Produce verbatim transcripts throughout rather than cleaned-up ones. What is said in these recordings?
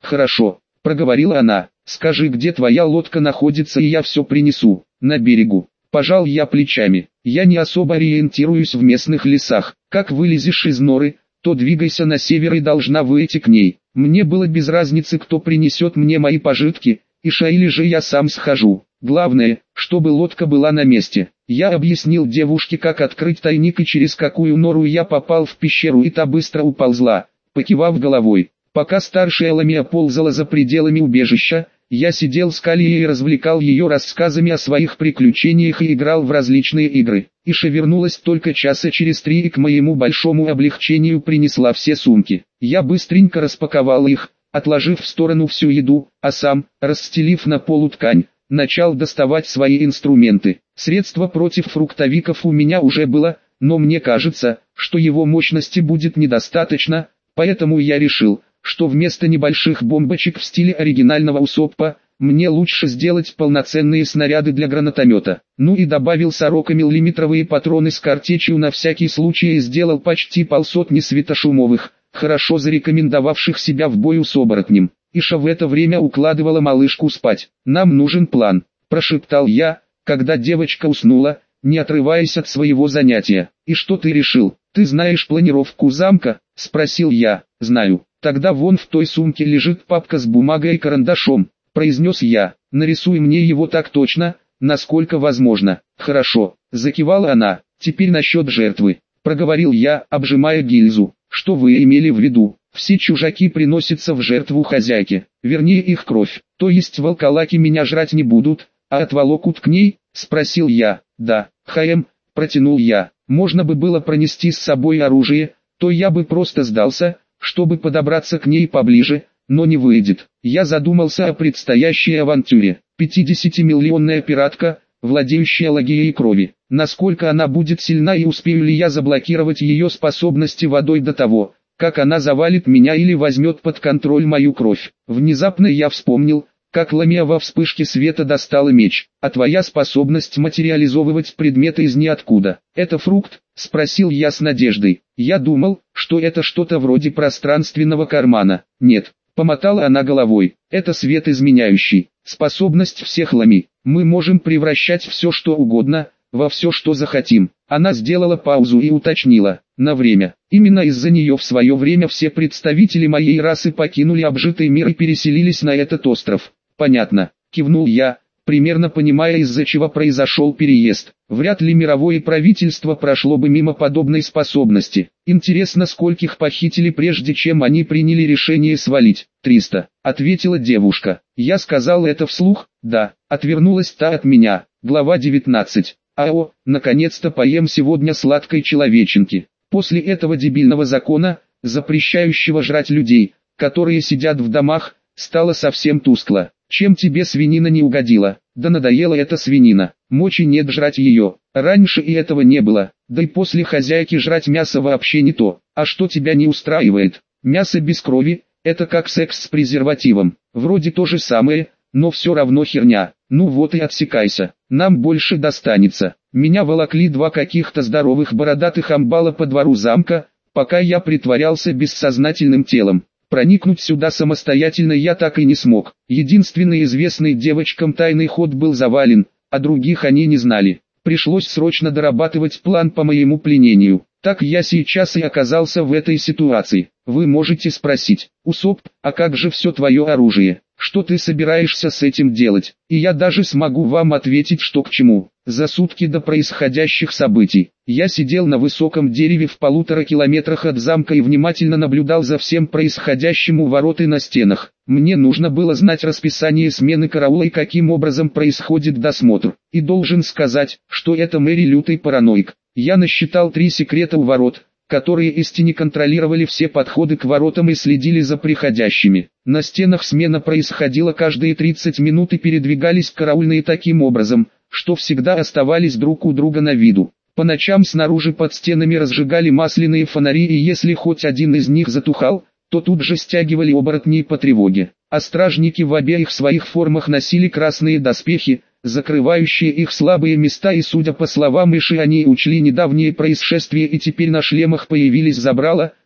«Хорошо», — проговорила она, — «скажи, где твоя лодка находится, и я все принесу». «На берегу». Пожал я плечами. «Я не особо ориентируюсь в местных лесах. Как вылезешь из норы, то двигайся на север и должна выйти к ней. Мне было без разницы, кто принесет мне мои пожитки, Иша или же я сам схожу. Главное, чтобы лодка была на месте». Я объяснил девушке, как открыть тайник и через какую нору я попал в пещеру, и та быстро уползла, покивав головой. Пока старшая Ламия ползала за пределами убежища, я сидел с Калией и развлекал ее рассказами о своих приключениях и играл в различные игры. Иша вернулась только часа через три и к моему большому облегчению принесла все сумки. Я быстренько распаковал их, отложив в сторону всю еду, а сам, расстелив на полу ткань, начал доставать свои инструменты. Средство против фруктовиков у меня уже было, но мне кажется, что его мощности будет недостаточно, поэтому я решил, что вместо небольших бомбочек в стиле оригинального Усоппа, мне лучше сделать полноценные снаряды для гранатомета. Ну и добавил сорокамиллиметровые патроны с картечью на всякий случай и сделал почти полсотни светошумовых, хорошо зарекомендовавших себя в бою с оборотнем. Иша в это время укладывала малышку спать. «Нам нужен план», – прошептал я, когда девочка уснула, не отрываясь от своего занятия. «И что ты решил? Ты знаешь планировку замка?» – спросил я. «Знаю». «Тогда вон в той сумке лежит папка с бумагой и карандашом», – произнес я. «Нарисуй мне его так точно, насколько возможно». «Хорошо», – закивала она. «Теперь насчет жертвы», – проговорил я, обжимая гильзу. «Что вы имели в виду?» «Все чужаки приносятся в жертву хозяйке, вернее их кровь. То есть волколаки меня жрать не будут, а отволокут к ней?» – спросил я. «Да, Хаем», – протянул я. «Можно бы было пронести с собой оружие, то я бы просто сдался, чтобы подобраться к ней поближе, но не выйдет». Я задумался о предстоящей авантюре. пятидесятимиллионная пиратка, владеющая лагией крови. Насколько она будет сильна и успею ли я заблокировать ее способности водой до того, как она завалит меня или возьмет под контроль мою кровь. Внезапно я вспомнил, как Ламия во вспышке света достала меч. «А твоя способность материализовывать предметы из ниоткуда – это фрукт?» – спросил я с надеждой. Я думал, что это что-то вроде пространственного кармана. «Нет», – помотала она головой, – «это свет изменяющий, способность всех Лами. Мы можем превращать все что угодно, во все что захотим». Она сделала паузу и уточнила: «На время». Именно из-за нее в свое время все представители моей расы покинули обжитый мир и переселились на этот остров. «Понятно», – кивнул я, примерно понимая, из-за чего произошел переезд. Вряд ли мировое правительство прошло бы мимо подобной способности. Интересно, скольких похитили прежде чем они приняли решение свалить? «Триста», – ответила девушка. Я сказал это вслух. «Да», – отвернулась та от меня. Глава девятнадцать. «Ао, наконец-то поем сегодня сладкой человеченки». После этого дебильного закона, запрещающего жрать людей, которые сидят в домах, стало совсем тускло. «Чем тебе свинина не угодила?» «Да надоела эта свинина, мочи нет жрать ее. Раньше и этого не было, да и после хозяйки жрать мясо вообще не то. А что тебя не устраивает? Мясо без крови – это как секс с презервативом. Вроде то же самое, но все равно херня. Ну вот и отсекайся, нам больше достанется». Меня волокли два каких-то здоровых бородатых амбала по двору замка, пока я притворялся бессознательным телом. Проникнуть сюда самостоятельно я так и не смог. Единственный известный девочкам тайный ход был завален, а других они не знали. Пришлось срочно дорабатывать план по моему пленению. Так я сейчас и оказался в этой ситуации. Вы можете спросить: «Усоп, а как же все твое оружие? Что ты собираешься с этим делать?» И я даже смогу вам ответить, что к чему. За сутки до происходящих событий, я сидел на высоком дереве в полутора километрах от замка и внимательно наблюдал за всем происходящим у ворот и на стенах. Мне нужно было знать расписание смены караула и каким образом происходит досмотр. И должен сказать, что это Мэри лютый параноик. Я насчитал три секрета у ворот, которые истине контролировали все подходы к воротам и следили за приходящими. На стенах смена происходила каждые тридцать минут и передвигались караульные таким образом, что всегда оставались друг у друга на виду. По ночам снаружи под стенами разжигали масляные фонари, и если хоть один из них затухал, то тут же стягивали оборотней по тревоге. А стражники в обеих своих формах носили красные доспехи, закрывающие их слабые места, и, судя по словам Иши, они учли недавние происшествия и теперь на шлемах появились забрала,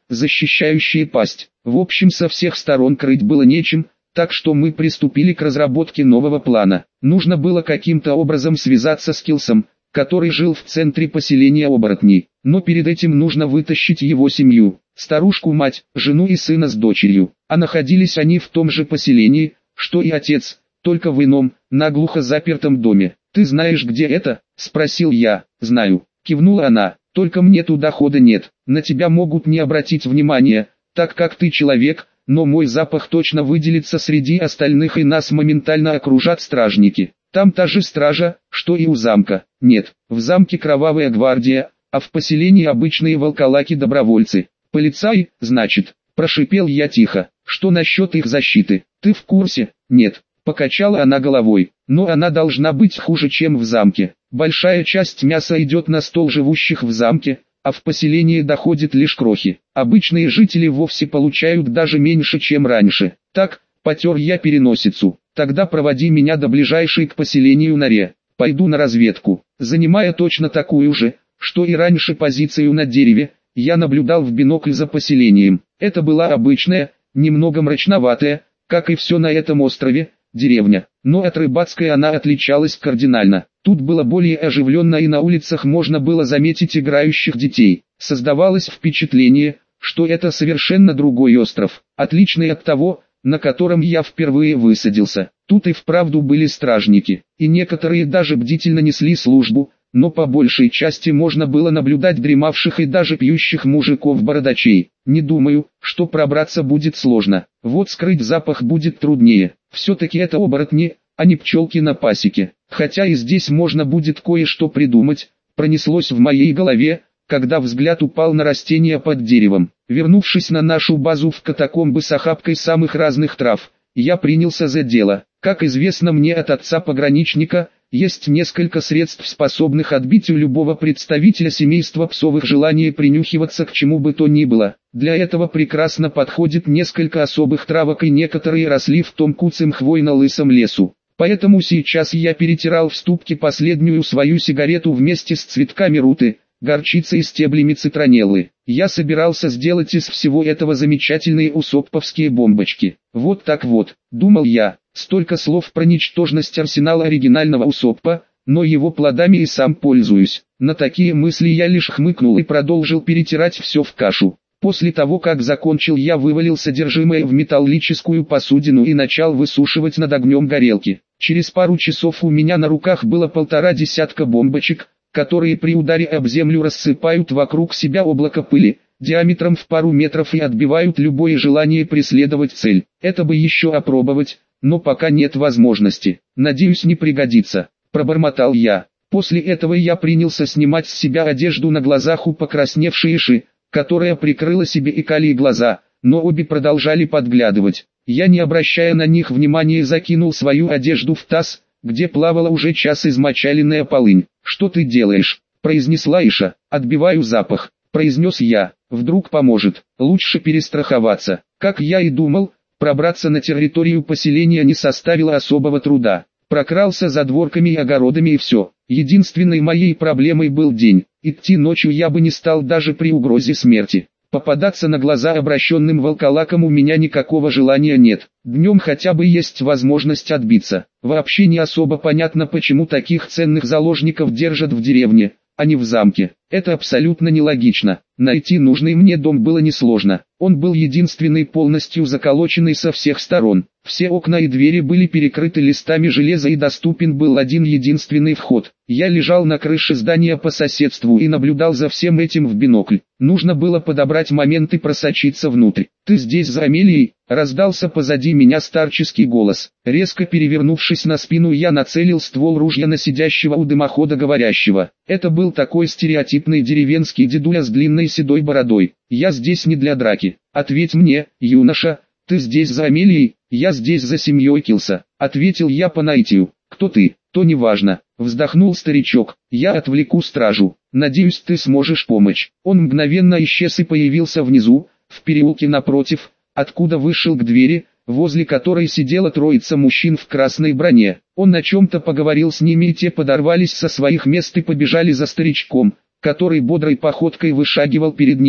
защищающие пасть. В общем, со всех сторон крыть было нечем, так что мы приступили к разработке нового плана. Нужно было каким-то образом связаться с Килсом, который жил в центре поселения оборотней, но перед этим нужно вытащить его семью, старушку-мать, жену и сына с дочерью, а находились они в том же поселении, что и отец, только в ином, наглухо запертом доме. «Ты знаешь, где это?» – спросил я. «Знаю», – кивнула она, – «только мне туда хода нет, на тебя могут не обратить внимания, так как ты человек, но мой запах точно выделится среди остальных и нас моментально окружат стражники. Там та же стража, что и у замка. Нет, в замке кровавая гвардия, а в поселении обычные волколаки-добровольцы. Полицаи, значит», – прошипел я тихо. «Что насчет их защиты? Ты в курсе?» «Нет», – покачала она головой, – «но она должна быть хуже, чем в замке. Большая часть мяса идет на стол живущих в замке, а в поселении доходит лишь крохи. Обычные жители вовсе получают даже меньше, чем раньше. Так, потер я переносицу, тогда проводи меня до ближайшей к поселению норе. Пойду на разведку». Занимая точно такую же, что и раньше позицию на дереве, я наблюдал в бинокль за поселением. Это была обычная, немного мрачноватая, как и все на этом острове, деревня, но от рыбацкой она отличалась кардинально. Тут было более оживленно и на улицах можно было заметить играющих детей. Создавалось впечатление, что это совершенно другой остров, отличный от того, на котором я впервые высадился. Тут и вправду были стражники, и некоторые даже бдительно несли службу, но по большей части можно было наблюдать дремавших и даже пьющих мужиков-бородачей. Не думаю, что пробраться будет сложно, вот скрыть запах будет труднее. Все-таки это оборотни, а не пчелки на пасеке. Хотя и здесь можно будет кое-что придумать, пронеслось в моей голове, когда взгляд упал на растения под деревом. Вернувшись на нашу базу в катакомбы с охапкой самых разных трав, я принялся за дело. Как известно мне от отца-пограничника, есть несколько средств, способных отбить у любого представителя семейства псовых желание принюхиваться к чему бы то ни было. Для этого прекрасно подходит несколько особых травок, и некоторые росли в том куцем хвойно-лысом лесу. Поэтому сейчас я перетирал в ступке последнюю свою сигарету вместе с цветками руты, горчицей и стеблями цитронеллы. Я собирался сделать из всего этого замечательные усопповские бомбочки. Вот так вот, думал я, столько слов про ничтожность арсенала оригинального усоппа, но его плодами и сам пользуюсь. На такие мысли я лишь хмыкнул и продолжил перетирать все в кашу. После того, как закончил, я вывалил содержимое в металлическую посудину и начал высушивать над огнем горелки. Через пару часов у меня на руках было полтора десятка бомбочек, которые при ударе об землю рассыпают вокруг себя облако пыли, диаметром в пару метров, и отбивают любое желание преследовать цель. Это бы еще опробовать, но пока нет возможности. Надеюсь, не пригодится, пробормотал я. После этого я принялся снимать с себя одежду на глазах у покрасневшей Иши, которая прикрыла себе и карие глаза, но обе продолжали подглядывать. Я, не обращая на них внимания, закинул свою одежду в таз, где плавала уже час измочаленная полынь. «Что ты делаешь?» – произнесла Иша. «Отбиваю запах», – произнес я. «Вдруг поможет. Лучше перестраховаться». Как я и думал, пробраться на территорию поселения не составило особого труда. Прокрался за дворками и огородами и все. Единственной моей проблемой был день. Идти ночью я бы не стал даже при угрозе смерти. Попадаться на глаза обращенным волколакам у меня никакого желания нет. Днем хотя бы есть возможность отбиться. Вообще не особо понятно, почему таких ценных заложников держат в деревне, а не в замке. Это абсолютно нелогично. Найти нужный мне дом было несложно. Он был единственный, полностью заколоченный со всех сторон. Все окна и двери были перекрыты листами железа, и доступен был один единственный вход. Я лежал на крыше здания по соседству и наблюдал за всем этим в бинокль. Нужно было подобрать момент и просочиться внутрь. «Ты здесь за Амелией?» — раздался позади меня старческий голос. Резко перевернувшись на спину, я нацелил ствол ружья на сидящего у дымохода говорящего. Это был такой стереотипный деревенский дедуля с длинной седой бородой. «Я здесь не для драки. Ответь мне, юноша, ты здесь за Амелией?» «Я здесь за семьей Килса», — ответил я по наитию. «Кто ты?» «То неважно», — вздохнул старичок. «Я отвлеку стражу. Надеюсь, ты сможешь помочь». Он мгновенно исчез и появился внизу, в переулке напротив, откуда вышел к двери, возле которой сидела троица мужчин в красной броне. Он о чем-то поговорил с ними, и те подорвались со своих мест и побежали за старичком, который бодрой походкой вышагивал перед ними,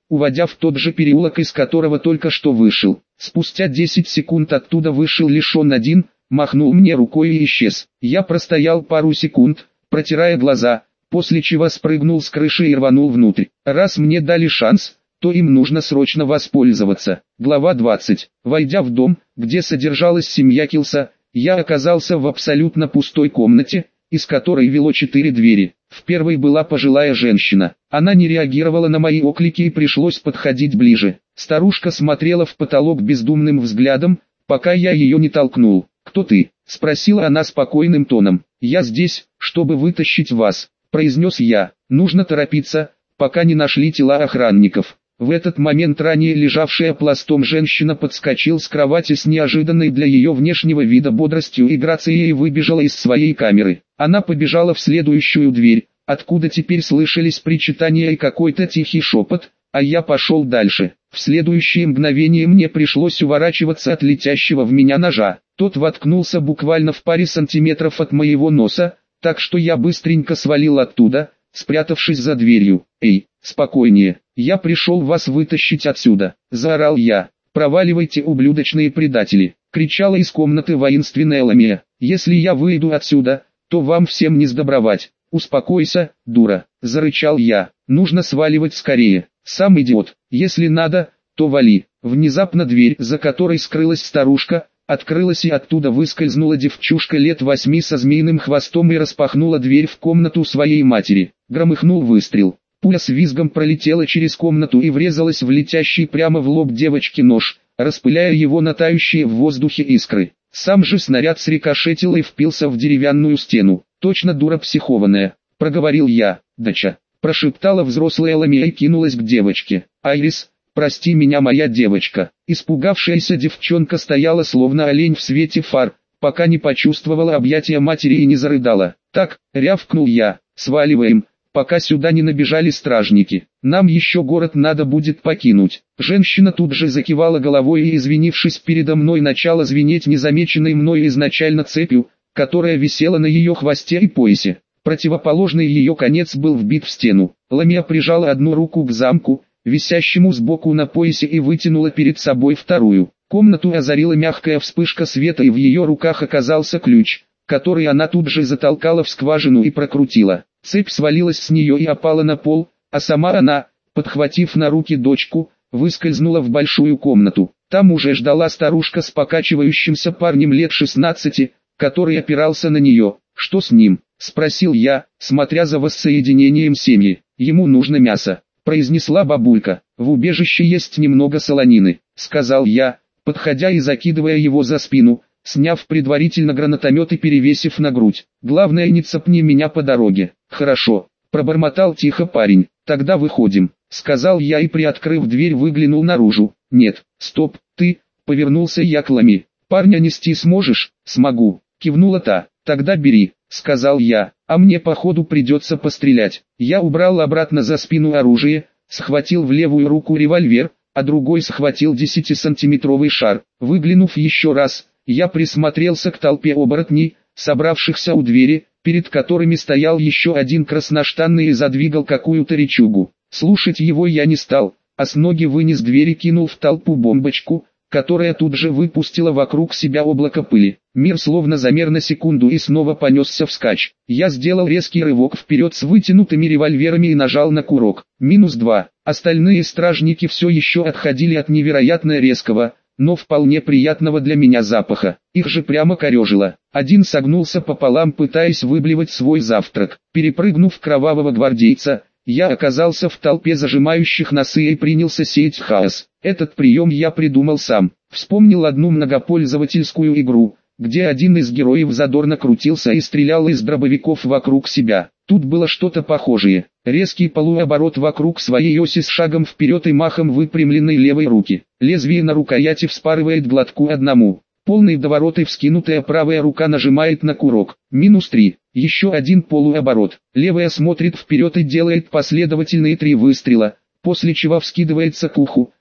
уводя в тот же переулок, из которого только что вышел. Спустя десять секунд оттуда вышел лишь он один, махнул мне рукой и исчез. Я простоял пару секунд, протирая глаза, после чего спрыгнул с крыши и рванул внутрь. Раз мне дали шанс, то им нужно срочно воспользоваться. Глава двадцать. Войдя в дом, где содержалась семья Килса, я оказался в абсолютно пустой комнате, из которой вело четыре двери. В первой была пожилая женщина. Она не реагировала на мои оклики и пришлось подходить ближе. Старушка смотрела в потолок бездумным взглядом, пока я ее не толкнул. «Кто ты?» – спросила она спокойным тоном. «Я здесь, чтобы вытащить вас», – произнес я. «Нужно торопиться, пока не нашли тела охранников». В этот момент ранее лежавшая пластом женщина подскочила с кровати с неожиданной для ее внешнего вида бодростью и грацией и выбежала из своей камеры. Она побежала в следующую дверь, откуда теперь слышались причитания и какой-то тихий шепот, а я пошел дальше. В следующее мгновение мне пришлось уворачиваться от летящего в меня ножа. Тот воткнулся буквально в паре сантиметров от моего носа, так что я быстренько свалил оттуда, спрятавшись за дверью. «Эй, спокойнее, я пришел вас вытащить отсюда», – заорал я. «Проваливайте, ублюдочные предатели», – кричала из комнаты воинственная Ламия. «Если я выйду отсюда, то вам всем не сдобровать». «Успокойся, дура», – зарычал я. «Нужно сваливать скорее. Сам идиот. Если надо, то вали». Внезапно дверь, за которой скрылась старушка, открылась и оттуда выскользнула девчушка лет восьми со змеиным хвостом и распахнула дверь в комнату своей матери. Громыхнул выстрел. Пуля с визгом пролетела через комнату и врезалась в летящий прямо в лоб девочки нож, распыляя его на тающие в воздухе искры. Сам же снаряд срикошетил и впился в деревянную стену. «Точно дура психованная», — проговорил я. «Дача», — прошептала взрослая Ламия и кинулась к девочке. «Айрис, прости меня, моя девочка». Испугавшаяся девчонка стояла словно олень в свете фар, пока не почувствовала объятия матери и не зарыдала. «Так», — рявкнул я, — «сваливаем, пока сюда не набежали стражники. Нам еще город надо будет покинуть». Женщина тут же закивала головой и, извинившись передо мной, начала звенеть незамеченной мной изначально цепью, которая висела на ее хвосте и поясе. Противоположный ее конец был вбит в стену. Ламия прижала одну руку к замку, висящему сбоку на поясе, и вытянула перед собой вторую. Комнату озарила мягкая вспышка света, и в ее руках оказался ключ, который она тут же затолкала в скважину и прокрутила. Цепь свалилась с нее и опала на пол, а сама она, подхватив на руки дочку, выскользнула в большую комнату. Там уже ждала старушка с покачивающимся парнем лет шестнадцати, который опирался на нее. «Что с ним?» – спросил я, смотря за воссоединением семьи. «Ему нужно мясо», – произнесла бабулька. «В убежище есть немного солонины», – сказал я, подходя и закидывая его за спину, сняв предварительно гранатомет и перевесив на грудь. «Главное, не цапни меня по дороге». «Хорошо», – пробормотал тихо парень. «Тогда выходим», – сказал я и, приоткрыв дверь, выглянул наружу. «Нет, стоп, ты», – повернулся я к Лами. «Парня нести сможешь?» «Смогу», – кивнула та. «Тогда бери», — сказал я, — «а мне походу придется пострелять». Я убрал обратно за спину оружие, схватил в левую руку револьвер, а другой схватил десятисантиметровый шар. Выглянув еще раз, я присмотрелся к толпе оборотней, собравшихся у двери, перед которыми стоял еще один красноштанный и задвигал какую-то речугу. Слушать его я не стал, а с ноги вынес дверь и кинул в толпу бомбочку, которая тут же выпустила вокруг себя облако пыли. Мир словно замер на секунду и снова понесся вскачь. Я сделал резкий рывок вперед с вытянутыми револьверами и нажал на курок. Минус два. Остальные стражники все еще отходили от невероятно резкого, но вполне приятного для меня запаха. Их же прямо корежило. Один согнулся пополам, пытаясь выблевать свой завтрак. Перепрыгнув кровавого гвардейца, я оказался в толпе зажимающих носы и принялся сеять хаос. Этот прием я придумал сам. Вспомнил одну многопользовательскую игру, где один из героев задорно крутился и стрелял из дробовиков вокруг себя. Тут было что-то похожее. Резкий полуоборот вокруг своей оси с шагом вперед и махом выпрямленной левой руки. Лезвие на рукояти вспарывает глотку одному. Полный доворот и вскинутая правая рука нажимает на курок. Минус три. Еще один полуоборот. Левая смотрит вперед и делает последовательные три выстрела, после чего вскидывается к уху,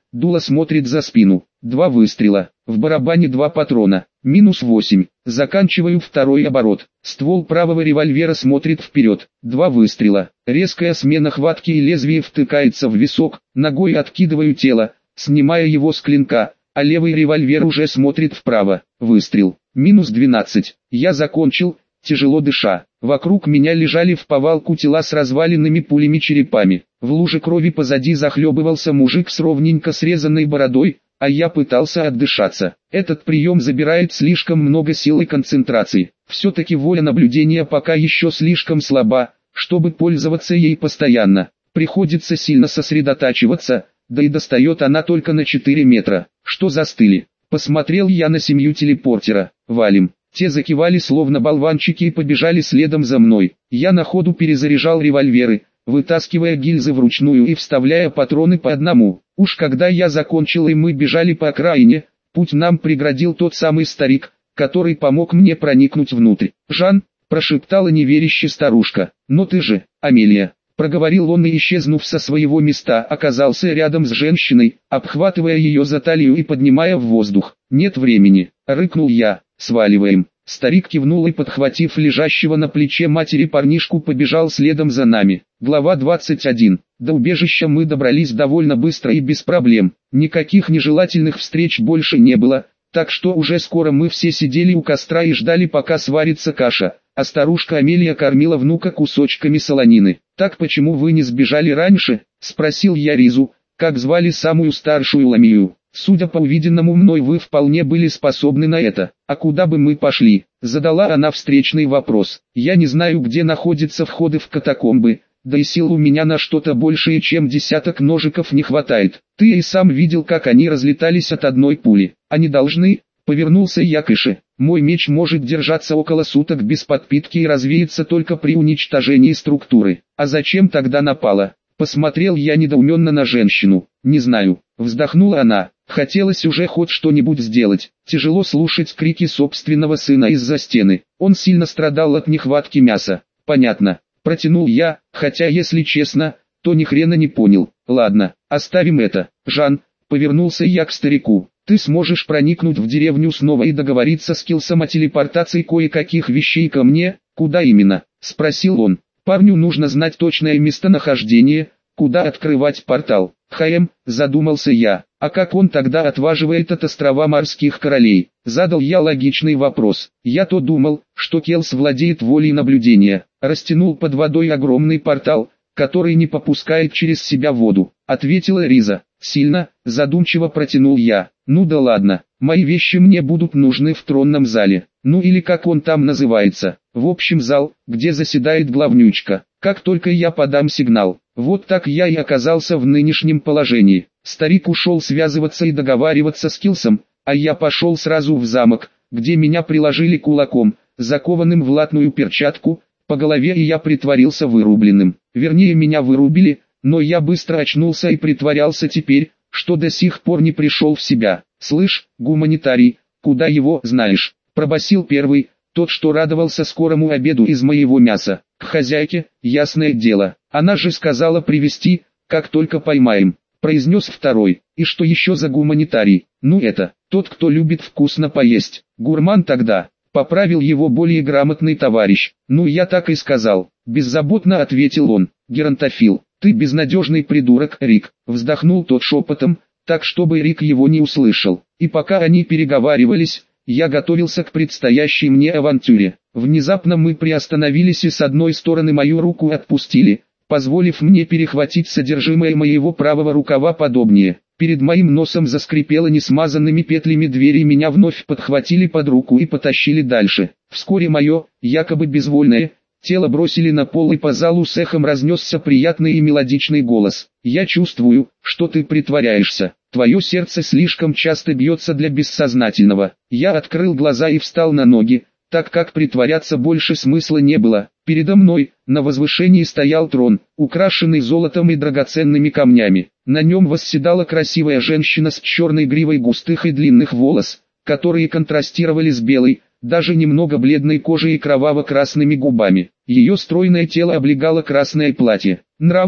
Дуло смотрит за спину. Два выстрела. В барабане два патрона. Минус восемь. Заканчиваю второй оборот. Ствол правого револьвера смотрит вперед. Два выстрела. Резкая смена хватки и лезвие втыкается в висок. Ногой откидываю тело, снимая его с клинка, а левый револьвер уже смотрит вправо. Выстрел. Минус двенадцать. Я закончил, тяжело дыша. Вокруг меня лежали в повалку тела с разваленными пулями черепами. В луже крови позади захлебывался мужик с ровненько срезанной бородой, а я пытался отдышаться. Этот прием забирает слишком много сил и концентрации. Все-таки воля наблюдения пока еще слишком слаба, чтобы пользоваться ей постоянно. Приходится сильно сосредотачиваться, да и достает она только на четыре метра. Что застыли? Посмотрел я на семью телепортера. Валим. Те закивали словно болванчики и побежали следом за мной. Я на ходу перезаряжал револьверы, вытаскивая гильзы вручную и вставляя патроны по одному. Уж когда я закончил и мы бежали по окраине, путь нам преградил тот самый старик, который помог мне проникнуть внутрь. «Жан», — прошептала неверящая старушка, — «но ты же, Амелия», — проговорил он и, исчезнув со своего места, оказался рядом с женщиной, обхватывая ее за талию и поднимая в воздух. «Нет времени», — рыкнул я, — «сваливаем». Старик кивнул и, подхватив лежащего на плече матери парнишку, побежал следом за нами. Глава двадцать один. До убежища мы добрались довольно быстро и без проблем. Никаких нежелательных встреч больше не было, так что уже скоро мы все сидели у костра и ждали, пока сварится каша, а старушка Амелия кормила внука кусочками солонины. «Так почему вы не сбежали раньше?» – спросил я Ризу, как звали самую старшую Ламию. «Судя по увиденному мной, вы вполне были способны на это. А куда бы мы пошли?» Задала она встречный вопрос. «Я не знаю, где находятся входы в катакомбы, да и сил у меня на что-то большее, чем десяток ножиков не хватает. Ты и сам видел, как они разлетались от одной пули. Они должны...» Повернулся я к Ише. «Мой меч может держаться около суток без подпитки и развеется только при уничтожении структуры. А зачем тогда напала?» Посмотрел я недоуменно на женщину. «Не знаю», — вздохнула она. Хотелось уже хоть что-нибудь сделать. Тяжело слушать крики собственного сына из-за стены. Он сильно страдал от нехватки мяса. «Понятно», — протянул я, хотя, если честно, то ни хрена не понял. «Ладно, оставим это. Жан», — повернулся я к старику. «Ты сможешь проникнуть в деревню снова и договориться с Килсом о телепортации кое-каких вещей ко мне?» «Куда именно?» — спросил он. «Парню нужно знать точное местонахождение, куда открывать портал». «Хм», — задумался я. «А как он тогда отваживает от острова морских королей?» Задал я логичный вопрос. Я-то думал, что Келс владеет волей наблюдения. Растянул под водой огромный портал, который не попускает через себя воду. Ответила Риза. «Сильно», — задумчиво протянул я. «Ну да ладно, мои вещи мне будут нужны в тронном зале. Ну или как он там называется. В общем, зал, где заседает главнючка. Как только я подам сигнал». Вот так я и оказался в нынешнем положении. Старик ушел связываться и договариваться с Килсом, а я пошел сразу в замок, где меня приложили кулаком, закованным в латную перчатку, по голове, и я притворился вырубленным. Вернее, меня вырубили, но я быстро очнулся и притворялся теперь, что до сих пор не пришел в себя. «Слышь, гуманитарий, куда его знаешь?» – пробасил первый, тот, что радовался скорому обеду из моего мяса. «К хозяйке, ясное дело, она же сказала привезти, как только поймаем», – произнес второй. «И что еще за гуманитарий?» «Ну это, тот, кто любит вкусно поесть. Гурман тогда», – поправил его более грамотный товарищ. «Ну я так и сказал», – беззаботно ответил он. «Геронтофил, ты безнадежный придурок, Рик», – вздохнул тот шепотом, так чтобы Рик его не услышал. И пока они переговаривались, я готовился к предстоящей мне авантюре. Внезапно мы приостановились и с одной стороны мою руку отпустили, позволив мне перехватить содержимое моего правого рукава подобнее. Перед моим носом заскрипело несмазанными петлями двери, и меня вновь подхватили под руку и потащили дальше. Вскоре мое, якобы безвольное, тело бросили на пол, и по залу с эхом разнесся приятный и мелодичный голос. «Я чувствую, что ты притворяешься. Твое сердце слишком часто бьется для бессознательного». Я открыл глаза и встал на ноги, так как притворяться больше смысла не было. Передо мной, на возвышении, стоял трон, украшенный золотом и драгоценными камнями. На нем восседала красивая женщина с черной гривой густых и длинных волос, которые контрастировали с белой, даже немного бледной кожей и кроваво-красными губами. Ее стройное тело облегало красное платье. «Нравлюсь»,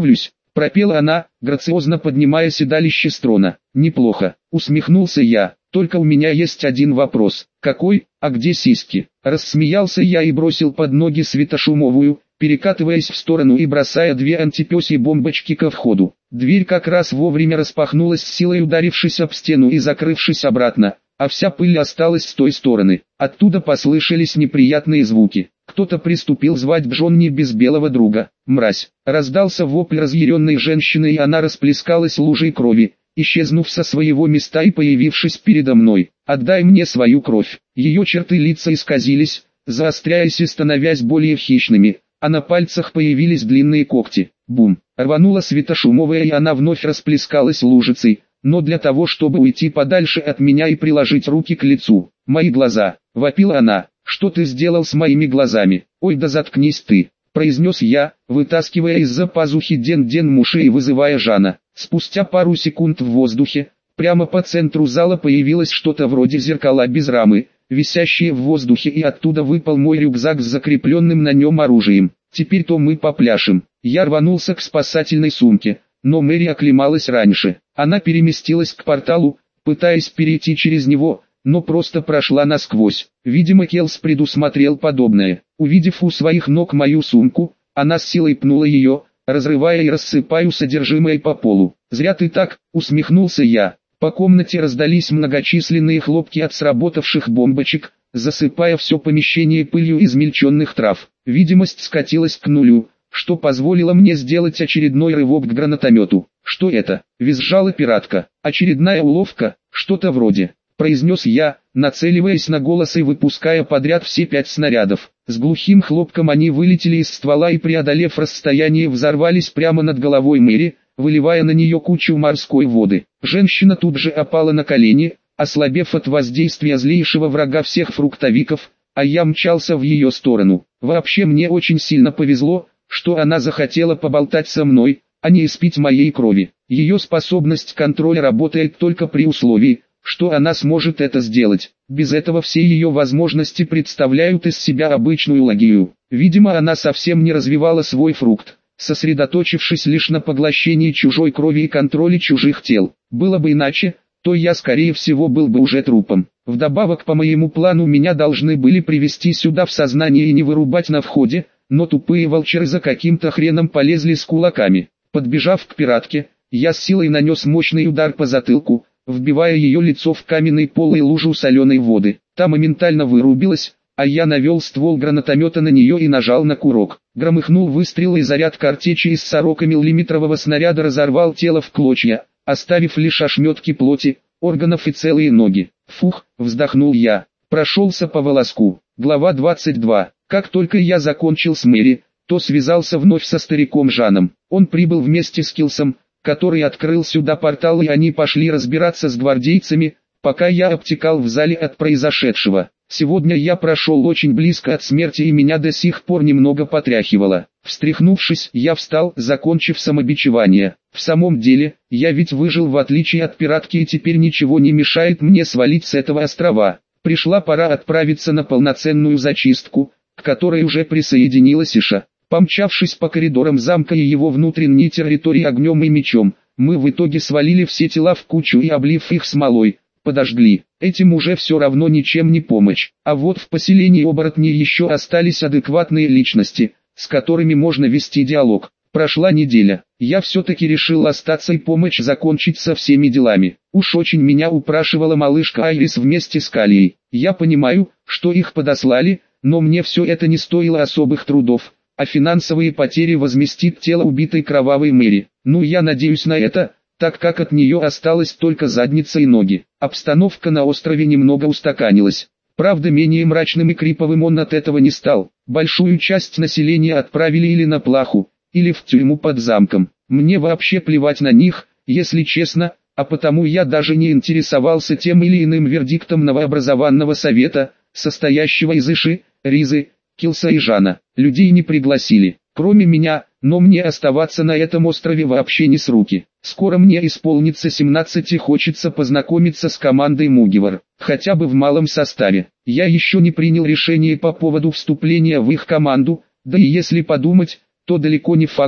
пропела она, грациозно поднимая седалище с трона. «Неплохо», усмехнулся я, «только у меня есть один вопрос». «Какой? А где сиськи?» Рассмеялся я и бросил под ноги светошумовую, перекатываясь в сторону и бросая две антипёсьи бомбочки ко входу. Дверь как раз вовремя распахнулась, с силой ударившись об стену и закрывшись обратно, а вся пыль осталась с той стороны. Оттуда послышались неприятные звуки. Кто-то приступил звать Джонни без белого друга. «Мразь!» Раздался вопль разъяренной женщины, и она расплескалась лужей крови, исчезнув со своего места и появившись передо мной. «Отдай мне свою кровь!» Ее черты лица исказились, заостряясь и становясь более хищными, а на пальцах появились длинные когти. Бум! Рванула светошумовая, и она вновь расплескалась лужицей, но для того, чтобы уйти подальше от меня и приложить руки к лицу. «Мои глаза!» — вопила она. «Что ты сделал с моими глазами?» «Ой, да заткнись ты!» — произнес я, вытаскивая из-за пазухи Ден-Ден Муши и вызывая Жана. Спустя пару секунд в воздухе, прямо по центру зала появилось что-то вроде зеркала без рамы, висящие в воздухе, и оттуда выпал мой рюкзак с закрепленным на нем оружием. «Теперь-то мы попляшем». Я рванулся к спасательной сумке, но Мэри оклемалась раньше. Она переместилась к порталу, пытаясь перейти через него, но просто прошла насквозь. Видимо, Келс предусмотрел подобное. Увидев у своих ног мою сумку, она с силой пнула ее, разрывая и рассыпая содержимое по полу. «Зря ты так», — усмехнулся я. По комнате раздались многочисленные хлопки от сработавших бомбочек, засыпая все помещение пылью измельченных трав. Видимость скатилась к нулю, что позволило мне сделать очередной рывок к гранатомету. «Что это?» — визжала пиратка. «Очередная уловка, что-то вроде», — произнес я, нацеливаясь на голос и выпуская подряд все пять снарядов. С глухим хлопком они вылетели из ствола и, преодолев расстояние, взорвались прямо над головой Мэри, выливая на нее кучу морской воды. Женщина тут же опала на колени, ослабев от воздействия злейшего врага всех фруктовиков, а я мчался в ее сторону. Вообще мне очень сильно повезло, что она захотела поболтать со мной, а не испить моей крови. Ее способность контроля работает только при условии, что она сможет это сделать. Без этого все ее возможности представляют из себя обычную лагию. Видимо, она совсем не развивала свой фрукт, сосредоточившись лишь на поглощении чужой крови и контроле чужих тел. Было бы иначе, то я скорее всего был бы уже трупом. Вдобавок, по моему плану, меня должны были привести сюда в сознание и не вырубать на входе, но тупые волчары за каким-то хреном полезли с кулаками. Подбежав к пиратке, я с силой нанес мощный удар по затылку, вбивая ее лицо в каменный пол и лужу соленой воды. Та моментально вырубилась, а я навел ствол гранатомета на нее и нажал на курок. Громыхнул выстрел, и заряд картечи из сорокамиллиметрового снаряда разорвал тело в клочья, оставив лишь ошметки плоти, органов и целые ноги. «Фух», — вздохнул я, прошелся по волоску. Глава двадцать два. Как только я закончил с Мэри, то связался вновь со стариком Жаном. Он прибыл вместе с Килсом, который открыл сюда портал, и они пошли разбираться с гвардейцами, пока я обтекал в зале от произошедшего. Сегодня я прошел очень близко от смерти, и меня до сих пор немного потряхивало. Встряхнувшись, я встал, закончив самобичевание. В самом деле, я ведь выжил в отличие от пиратки, и теперь ничего не мешает мне свалить с этого острова. Пришла пора отправиться на полноценную зачистку, к которой уже присоединилась Иша. Помчавшись по коридорам замка и его внутренней территории огнем и мечом, мы в итоге свалили все тела в кучу и, облив их смолой, подожгли. Этим уже все равно ничем не помочь. А вот в поселении оборотней еще остались адекватные личности, с которыми можно вести диалог. Прошла неделя. Я все-таки решил остаться и помочь закончить со всеми делами. Уж очень меня упрашивала малышка Айрис вместе с Калией. Я понимаю, что их подослали, но мне все это не стоило особых трудов, а финансовые потери возместит тело убитой кровавой Мэри. Ну, я надеюсь на это, так как от нее осталась только задница и ноги. Обстановка на острове немного устаканилась. Правда, менее мрачным и криповым он от этого не стал. Большую часть населения отправили или на плаху, или в тюрьму под замком. Мне вообще плевать на них, если честно, а потому я даже не интересовался тем или иным вердиктом новообразованного совета, состоящего из Иши, Ризы, Килса и Жана. Людей не пригласили, кроме меня, но мне оставаться на этом острове вообще не с руки. Скоро мне исполнится семнадцать и хочется познакомиться с командой Мугивар, хотя бы в малом составе. Я еще не принял решение по поводу вступления в их команду, да и если подумать, то далеко не факт,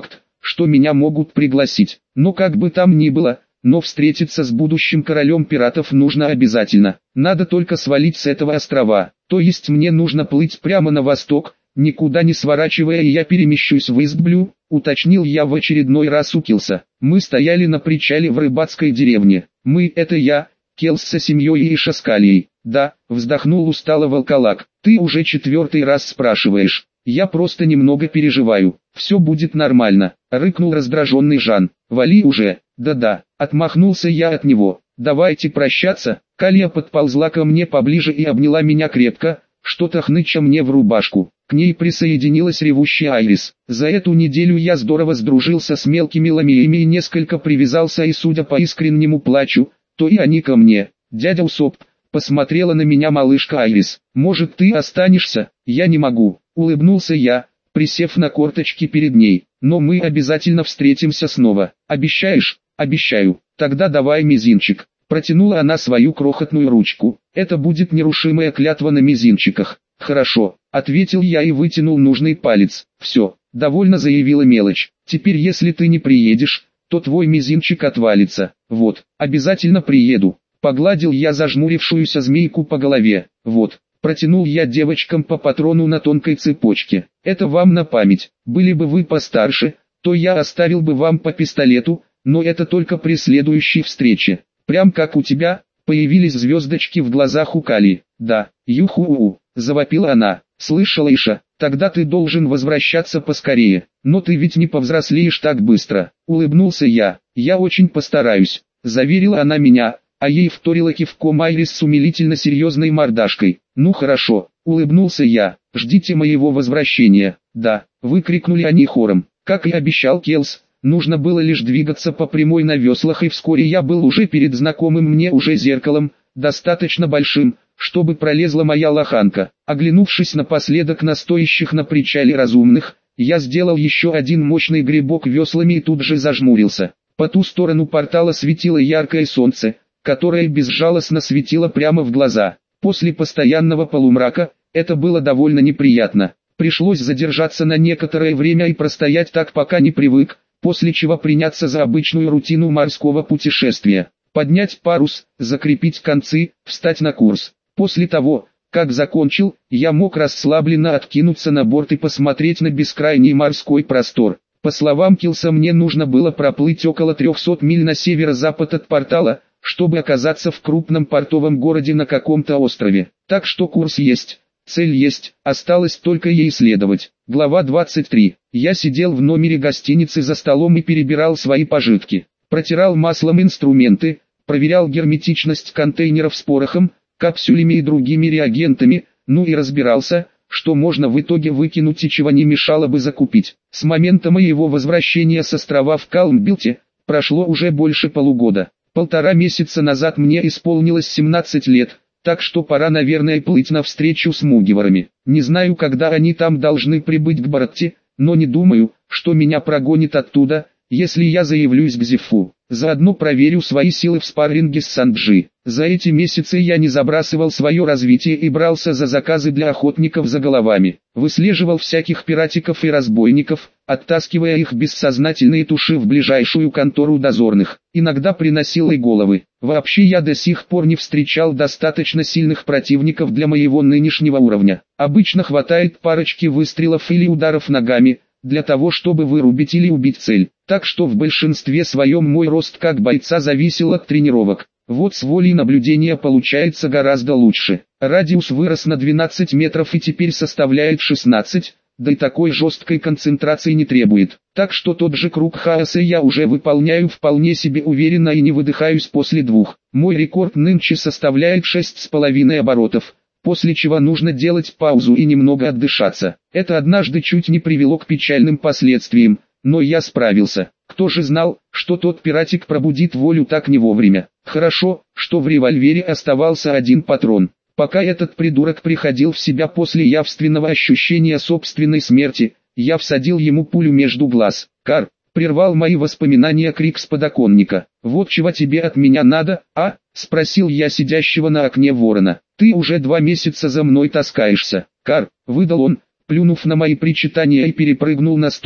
что меня могут пригласить. Но как бы там ни было, но встретиться с будущим королем пиратов нужно обязательно. Надо только свалить с этого острова. То есть мне нужно плыть прямо на восток, никуда не сворачивая, и я перемещусь в Истблю, уточнил я в очередной раз у Килса. Мы стояли на причале в рыбацкой деревне. Мы — это я, Келс со семьей и Шаскальей. Да, вздохнул устало волколак. Ты уже четвертый раз спрашиваешь. Я просто немного переживаю. Все будет нормально, рыкнул раздраженный Жан. Вали уже. Да-да, отмахнулся я от него. Давайте прощаться. Калия подползла ко мне поближе и обняла меня крепко, что-то хныча мне в рубашку. К ней присоединилась ревущая Айрис. За эту неделю я здорово сдружился с мелкими ламиями и несколько привязался, и судя по искреннему плачу, то и они ко мне. Дядя Усоп, посмотрела на меня малышка Айрис. Может, ты останешься? Я не могу, улыбнулся я, присев на корточки перед ней. Но мы обязательно встретимся снова. Обещаешь? Обещаю. Тогда давай мизинчик. Протянула она свою крохотную ручку. Это будет нерушимая клятва на мизинчиках. Хорошо, ответил я и вытянул нужный палец. Все, довольно, заявила мелочь. Теперь если ты не приедешь, то твой мизинчик отвалится. Вот, обязательно приеду. Погладил я зажмурившуюся змейку по голове. Вот, протянул я девочкам по патрону на тонкой цепочке. Это вам на память. Были бы вы постарше, то я оставил бы вам по пистолету, но это только при следующей встрече. Прям как у тебя, появились звездочки в глазах у Кали. Да, юху-у, завопила она. Слышала, Иша, тогда ты должен возвращаться поскорее. Но ты ведь не повзрослеешь так быстро. Улыбнулся я. Я очень постараюсь, заверила она меня, а ей вторила кивком Айрис с умилительно серьезной мордашкой. Ну хорошо, улыбнулся я. Ждите моего возвращения. Да, выкрикнули они хором. Как и обещал Келс, нужно было лишь двигаться по прямой на веслах, и вскоре я был уже перед знакомым мне уже зеркалом, достаточно большим, чтобы пролезла моя лоханка. Оглянувшись напоследок на стоящих на причале разумных, я сделал еще один мощный гребок веслами и тут же зажмурился. По ту сторону портала светило яркое солнце, которое безжалостно светило прямо в глаза. После постоянного полумрака, это было довольно неприятно. Пришлось задержаться на некоторое время и простоять так, пока не привык, после чего приняться за обычную рутину морского путешествия. Поднять парус, закрепить концы, встать на курс. После того, как закончил, я мог расслабленно откинуться на борт и посмотреть на бескрайний морской простор. По словам Килса, мне нужно было проплыть около трехсот миль на северо-запад от портала, чтобы оказаться в крупном портовом городе на каком-то острове. Так что курс есть, цель есть, осталось только ей следовать. Глава двадцать три. Я сидел в номере гостиницы за столом и перебирал свои пожитки. Протирал маслом инструменты, проверял герметичность контейнеров с порохом, капсулями и другими реагентами, ну и разбирался, что можно в итоге выкинуть и чего не мешало бы закупить. С момента моего возвращения с острова в Калмбилте, прошло уже больше полугода. Полтора месяца назад мне исполнилось семнадцать лет, так что пора, наверное, плыть навстречу с мугиворами. Не знаю, когда они там должны прибыть к Баратте, но не думаю, что меня прогонит оттуда, если я заявлюсь к Зефу. Заодно проверю свои силы в спарринге с Санджи. За эти месяцы я не забрасывал свое развитие и брался за заказы для охотников за головами. Выслеживал всяких пиратиков и разбойников, оттаскивая их бессознательные туши в ближайшую контору дозорных. Иногда приносил и головы. Вообще я до сих пор не встречал достаточно сильных противников для моего нынешнего уровня. Обычно хватает парочки выстрелов или ударов ногами, для того чтобы вырубить или убить цель. Так что в большинстве своем мой рост как бойца зависел от тренировок. Вот с волей наблюдения получается гораздо лучше. Радиус вырос на двенадцать метров и теперь составляет шестнадцать, да и такой жесткой концентрации не требует. Так что тот же круг хаоса я уже выполняю вполне себе уверенно и не выдыхаюсь после двух. Мой рекорд нынче составляет шесть с половиной оборотов, после чего нужно делать паузу и немного отдышаться. Это однажды чуть не привело к печальным последствиям, но я справился. Кто же знал, что тот пиратик пробудит волю так не вовремя. Хорошо, что в револьвере оставался один патрон. Пока этот придурок приходил в себя после явственного ощущения собственной смерти, я всадил ему пулю между глаз. «Кар!» — прервал мои воспоминания крик с подоконника. «Вот чего тебе от меня надо, а?» — спросил я сидящего на окне ворона. «Ты уже два месяца за мной таскаешься, Кар!» — выдал он, плюнув на мои причитания, и перепрыгнул на стол,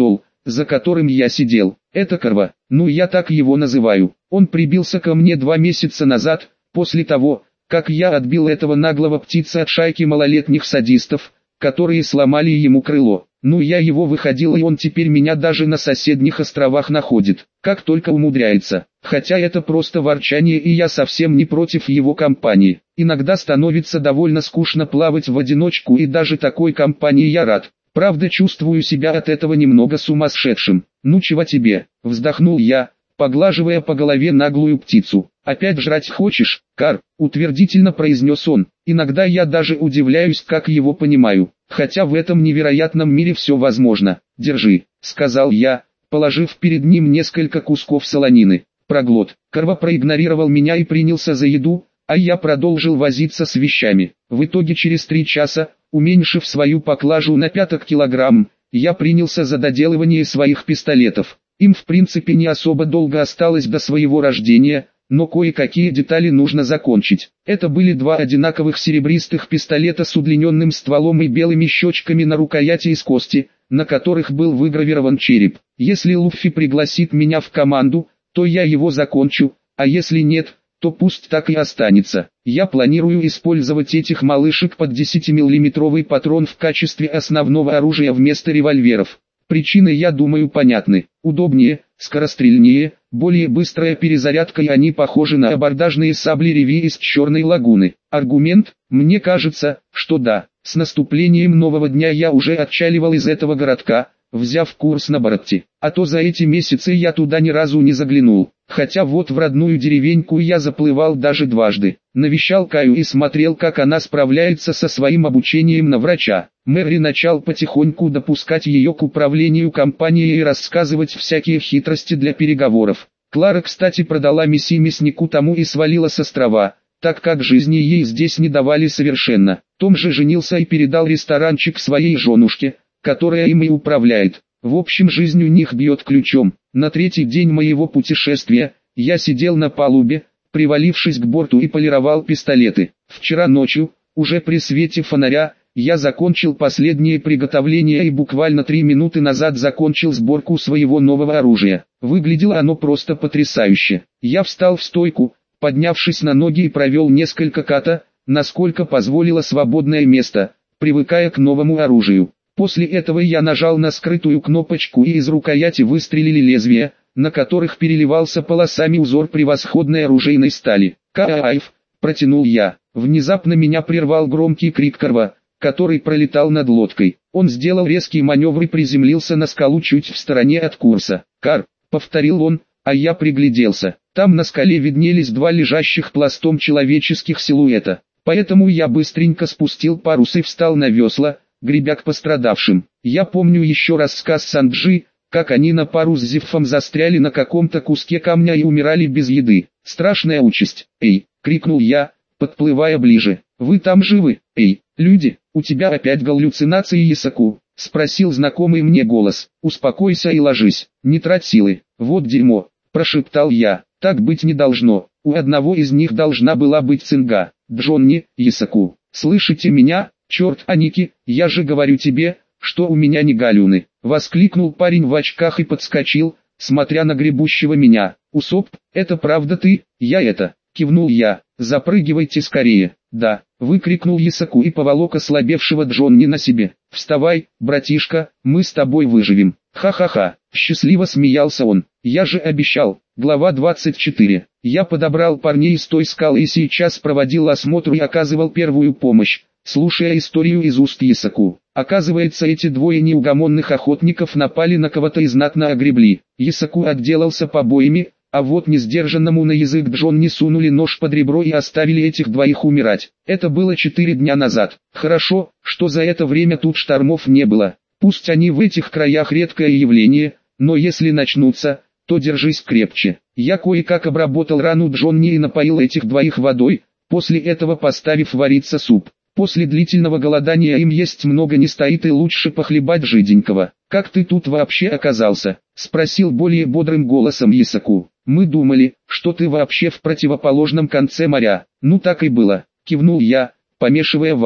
за которым я сидел. Это Карва, ну я так его называю. Он прибился ко мне два месяца назад, после того, как я отбил этого наглого птица от шайки малолетних садистов, которые сломали ему крыло. Ну я его выходил, и он теперь меня даже на соседних островах находит, как только умудряется. Хотя это просто ворчание, и я совсем не против его компании. Иногда становится довольно скучно плавать в одиночку, и даже такой компании я рад. Правда, чувствую себя от этого немного сумасшедшим. Ну чего тебе, вздохнул я, поглаживая по голове наглую птицу. «Опять жрать хочешь, Кар?» – утвердительно произнес он. Иногда я даже удивляюсь, как его понимаю, хотя в этом невероятном мире все возможно. «Держи», – сказал я, положив перед ним несколько кусков солонины. Проглот. Карва проигнорировал меня и принялся за еду, а я продолжил возиться с вещами. В итоге через три часа, уменьшив свою поклажу на пяток килограмм, я принялся за доделывание своих пистолетов. Им в принципе не особо долго осталось до своего рождения, но кое-какие детали нужно закончить. Это были два одинаковых серебристых пистолета с удлиненным стволом и белыми щечками на рукояти из кости, на которых был выгравирован череп. Если Луффи пригласит меня в команду, то я его закончу, а если нет, то пусть так и останется. Я планирую использовать этих малышек под десятимиллиметровый патрон в качестве основного оружия вместо револьверов. Причины, я думаю, понятны. Удобнее, скорострельнее, более быстрая перезарядка, и они похожи на абордажные сабли Реви из Черной лагуны. Аргумент? Мне кажется, что да. С наступлением нового дня я уже отчаливал из этого городка, взяв курс на Баратти. А то за эти месяцы я туда ни разу не заглянул. Хотя вот в родную деревеньку я заплывал даже дважды. Навещал Каю и смотрел, как она справляется со своим обучением на врача. Мэри начал потихоньку допускать ее к управлению компанией и рассказывать всякие хитрости для переговоров. Клара, кстати, продала Месси мяснику тому и свалила с острова, так как жизни ей здесь не давали совершенно. Том же женился и передал ресторанчик своей женушке, которая им и управляет. В общем, жизнь у них бьет ключом. На третий день моего путешествия, я сидел на палубе, привалившись к борту, и полировал пистолеты. Вчера ночью, уже при свете фонаря, я закончил последние приготовления и буквально три минуты назад закончил сборку своего нового оружия. Выглядело оно просто потрясающе. Я встал в стойку, поднявшись на ноги, и провел несколько ката, насколько позволило свободное место, привыкая к новому оружию. После этого я нажал на скрытую кнопочку, и из рукояти выстрелили лезвия, на которых переливался полосами узор превосходной оружейной стали. «Кайф!» – протянул я. Внезапно меня прервал громкий крик Карва, который пролетал над лодкой. Он сделал резкий маневр и приземлился на скалу чуть в стороне от курса. «Кар!» – повторил он, а я пригляделся. Там на скале виднелись два лежащих пластом человеческих силуэта. Поэтому я быстренько спустил парус и встал на весла, гребя к пострадавшим. Я помню еще рассказ Санджи, как они на пару с Зиффом застряли на каком-то куске камня и умирали без еды. Страшная участь. «Эй!» — крикнул я, подплывая ближе. «Вы там живы? Эй, люди, у тебя опять галлюцинации, Ясаку?» — спросил знакомый мне голос. «Успокойся и ложись, не трать силы». «Вот дерьмо!» — прошептал я. «Так быть не должно. У одного из них должна была быть цинга. Джонни, Ясаку, слышите меня? Черт, Аники, я же говорю тебе, что у меня не галюны!» — воскликнул парень в очках и подскочил, смотря на гребущего меня. «Усоп, это правда ты?» «Я это!» — кивнул я. «Запрыгивайте скорее!» «Да!» — выкрикнул Ясаку и поволок ослабевшего Джонни на себе. «Вставай, братишка, мы с тобой выживем!» «Ха-ха-ха!» — счастливо смеялся он. «Я же обещал!» Глава двадцать четыре. Я подобрал парней с той скалы и сейчас проводил осмотр и оказывал первую помощь, слушая историю из уст Ясаку. Оказывается, эти двое неугомонных охотников напали на кого-то и знатно огребли. Ясаку отделался побоями, а вот несдержанному на язык Джонни сунули нож под ребро и оставили этих двоих умирать. Это было четыре дня назад. Хорошо, что за это время тут штормов не было. Пусть они в этих краях редкое явление, но если начнутся, то держись крепче. Я кое-как обработал рану Джонни и напоил этих двоих водой, после этого поставив вариться суп. После длительного голодания им есть много не стоит, и лучше похлебать жиденького. «Как ты тут вообще оказался?» — спросил более бодрым голосом Ясаку. «Мы думали, что ты вообще в противоположном конце моря». «Ну так и было», — кивнул я, помешивая варево.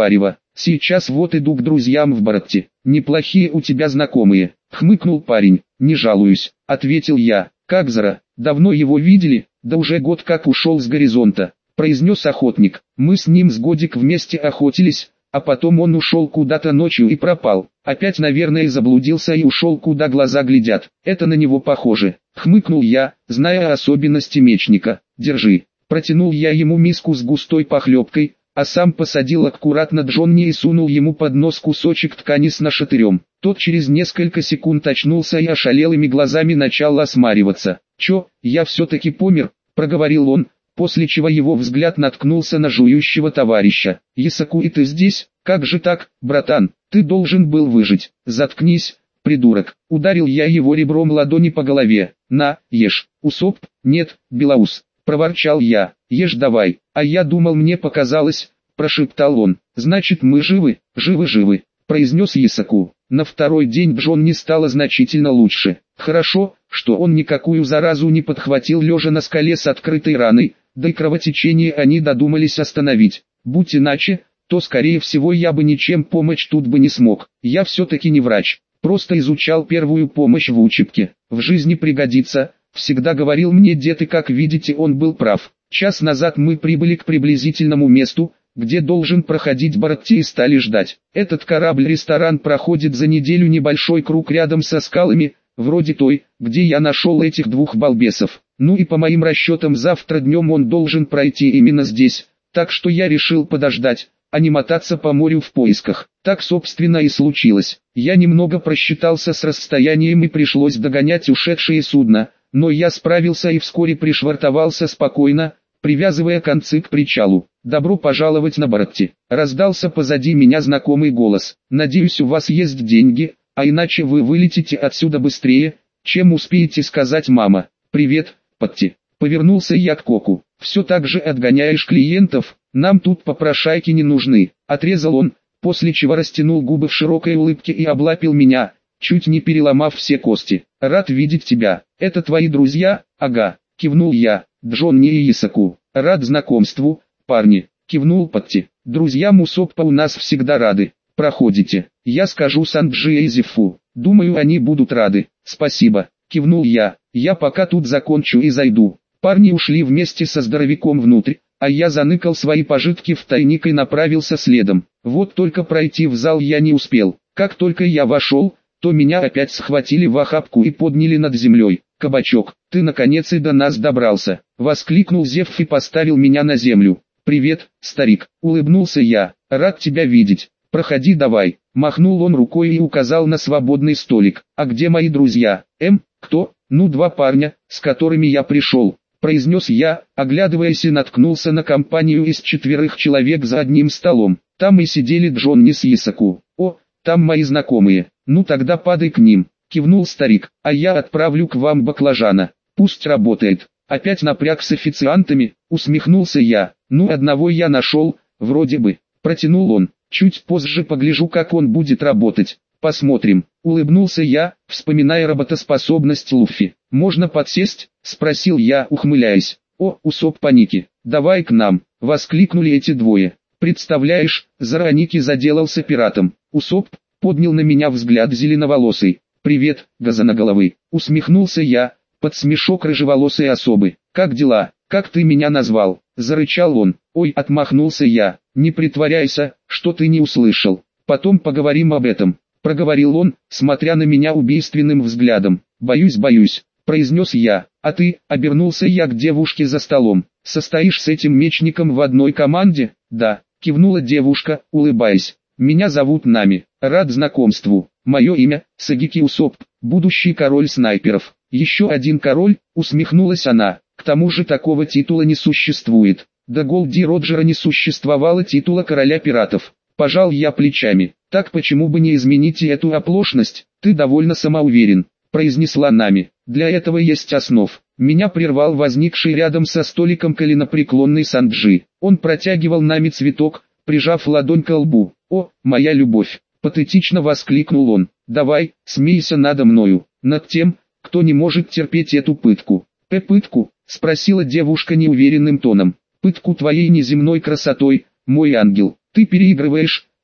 Сейчас вот иду к друзьям в Баратте. Неплохие у тебя знакомые, хмыкнул парень. Не жалуюсь, ответил я. Как Зара, давно его видели? Да уже год как ушел с горизонта, произнес охотник. Мы с ним с годик вместе охотились, а потом он ушел куда-то ночью и пропал. Опять, наверное, заблудился и ушел, куда глаза глядят. Это на него похоже, хмыкнул я, зная особенности мечника. Держи. Протянул я ему миску с густой похлебкой, а сам посадил аккуратно Джонни и сунул ему под нос кусочек ткани с нашатырем. Тот через несколько секунд очнулся и ошалелыми глазами начал осматриваться. «Чё, я все-таки помер?» – проговорил он, после чего его взгляд наткнулся на жующего товарища. «Ясаку, и ты здесь? Как же так, братан? Ты должен был выжить. Заткнись, придурок!» Ударил я его ребром ладони по голове. «На, ешь!» «Усоп? Нет, Белаус!» – проворчал я. «Ешь давай!» «А я думал, мне показалось!» – прошептал он. «Значит, мы живы, живы-живы!» – произнес Ясаку. На второй день Джонни стало значительно лучше. Хорошо, что он никакую заразу не подхватил лежа на скале с открытой раной, да и кровотечение они додумались остановить. Будь иначе, то скорее всего я бы ничем помочь тут бы не смог. Я все-таки не врач, просто изучал первую помощь в учебке. В жизни пригодится, всегда говорил мне дед, и как видите, он был прав. Час назад мы прибыли к приблизительному месту, где должен проходить Баратти, и стали ждать. Этот корабль-ресторан проходит за неделю небольшой круг рядом со скалами, вроде той, где я нашел этих двух балбесов. Ну и по моим расчетам завтра днем он должен пройти именно здесь, так что я решил подождать, а не мотаться по морю в поисках. Так собственно и случилось. Я немного просчитался с расстоянием и пришлось догонять ушедшее судно, но я справился и вскоре пришвартовался спокойно, привязывая концы к причалу. «Добро пожаловать на Баратти!» Раздался позади меня знакомый голос. «Надеюсь, у вас есть деньги, а иначе вы вылетите отсюда быстрее, чем успеете сказать мама. Привет, Патти!» Повернулся я к Коку. «Все так же отгоняешь клиентов, нам тут попрошайки не нужны», отрезал он, после чего растянул губы в широкой улыбке и облапил меня, чуть не переломав все кости. «Рад видеть тебя. Это твои друзья?» «Ага», кивнул я. «Джонни и Ясаку. Рад знакомству, парни», кивнул Патти. «Друзьям Усоппа у нас всегда рады. Проходите. Я скажу Санджи и Зифу. Думаю, они будут рады». «Спасибо», кивнул я. «Я пока тут закончу и зайду». Парни ушли вместе со здоровяком внутрь, а я заныкал свои пожитки в тайник и направился следом. Вот только пройти в зал я не успел. Как только я вошел, то меня опять схватили в охапку и подняли над землей. «Кабачок, ты наконец и до нас добрался!» — воскликнул Зеф и поставил меня на землю. «Привет, старик!» — улыбнулся я. «Рад тебя видеть. Проходи давай!» Махнул он рукой и указал на свободный столик. «А где мои друзья?» «Эм, кто?» «Ну, два парня, с которыми я пришел», — произнес я, оглядываясь, и наткнулся на компанию из четверых человек за одним столом. Там и сидели Джонни с Ясаку. «О, там мои знакомые. Ну тогда падай к ним», — кивнул старик. «А я отправлю к вам баклажана. Пусть работает». «Опять напряг с официантами?» — усмехнулся я. «Ну, одного я нашел, вроде бы», — протянул он. «Чуть позже погляжу, как он будет работать. Посмотрим», — улыбнулся я, вспоминая работоспособность Луффи. «Можно подсесть?» — спросил я, ухмыляясь. «О, Усоппа Ники, давай к нам!» — воскликнули эти двое. «Представляешь, Зара Ники заделался пиратом». Усопп поднял на меня взгляд зеленоволосый. «Привет, газоноголовый», — усмехнулся я, под смешок рыжеволосой особы. «Как дела? Как ты меня назвал?» — зарычал он. «Ой», — отмахнулся я, — «не притворяйся, что ты не услышал. Потом поговорим об этом», — проговорил он, смотря на меня убийственным взглядом. «Боюсь, боюсь», — произнес я. «А ты?» — обернулся я к девушке за столом. «Состоишь с этим мечником в одной команде?» «Да», — кивнула девушка, улыбаясь. «Меня зовут Нами. Рад знакомству. Мое имя — Сагики Усопп, будущий король снайперов». «Еще один король?» — усмехнулась она. «К тому же такого титула не существует. До Голди Роджера не существовало титула короля пиратов». Пожал я плечами. «Так почему бы не изменить и эту оплошность? Ты довольно самоуверен», — произнесла Нами. «Для этого есть основ». Меня прервал возникший рядом со столиком коленопреклонный Санджи. Он протягивал Нами цветок, прижав ладонь к лбу. «О, моя любовь!» — патетично воскликнул он. «Давай, смейся надо мною, над тем, кто не может терпеть эту пытку». «Э, пытку?» — спросила девушка неуверенным тоном. «Пытку твоей неземной красотой, мой ангел. Ты переигрываешь»,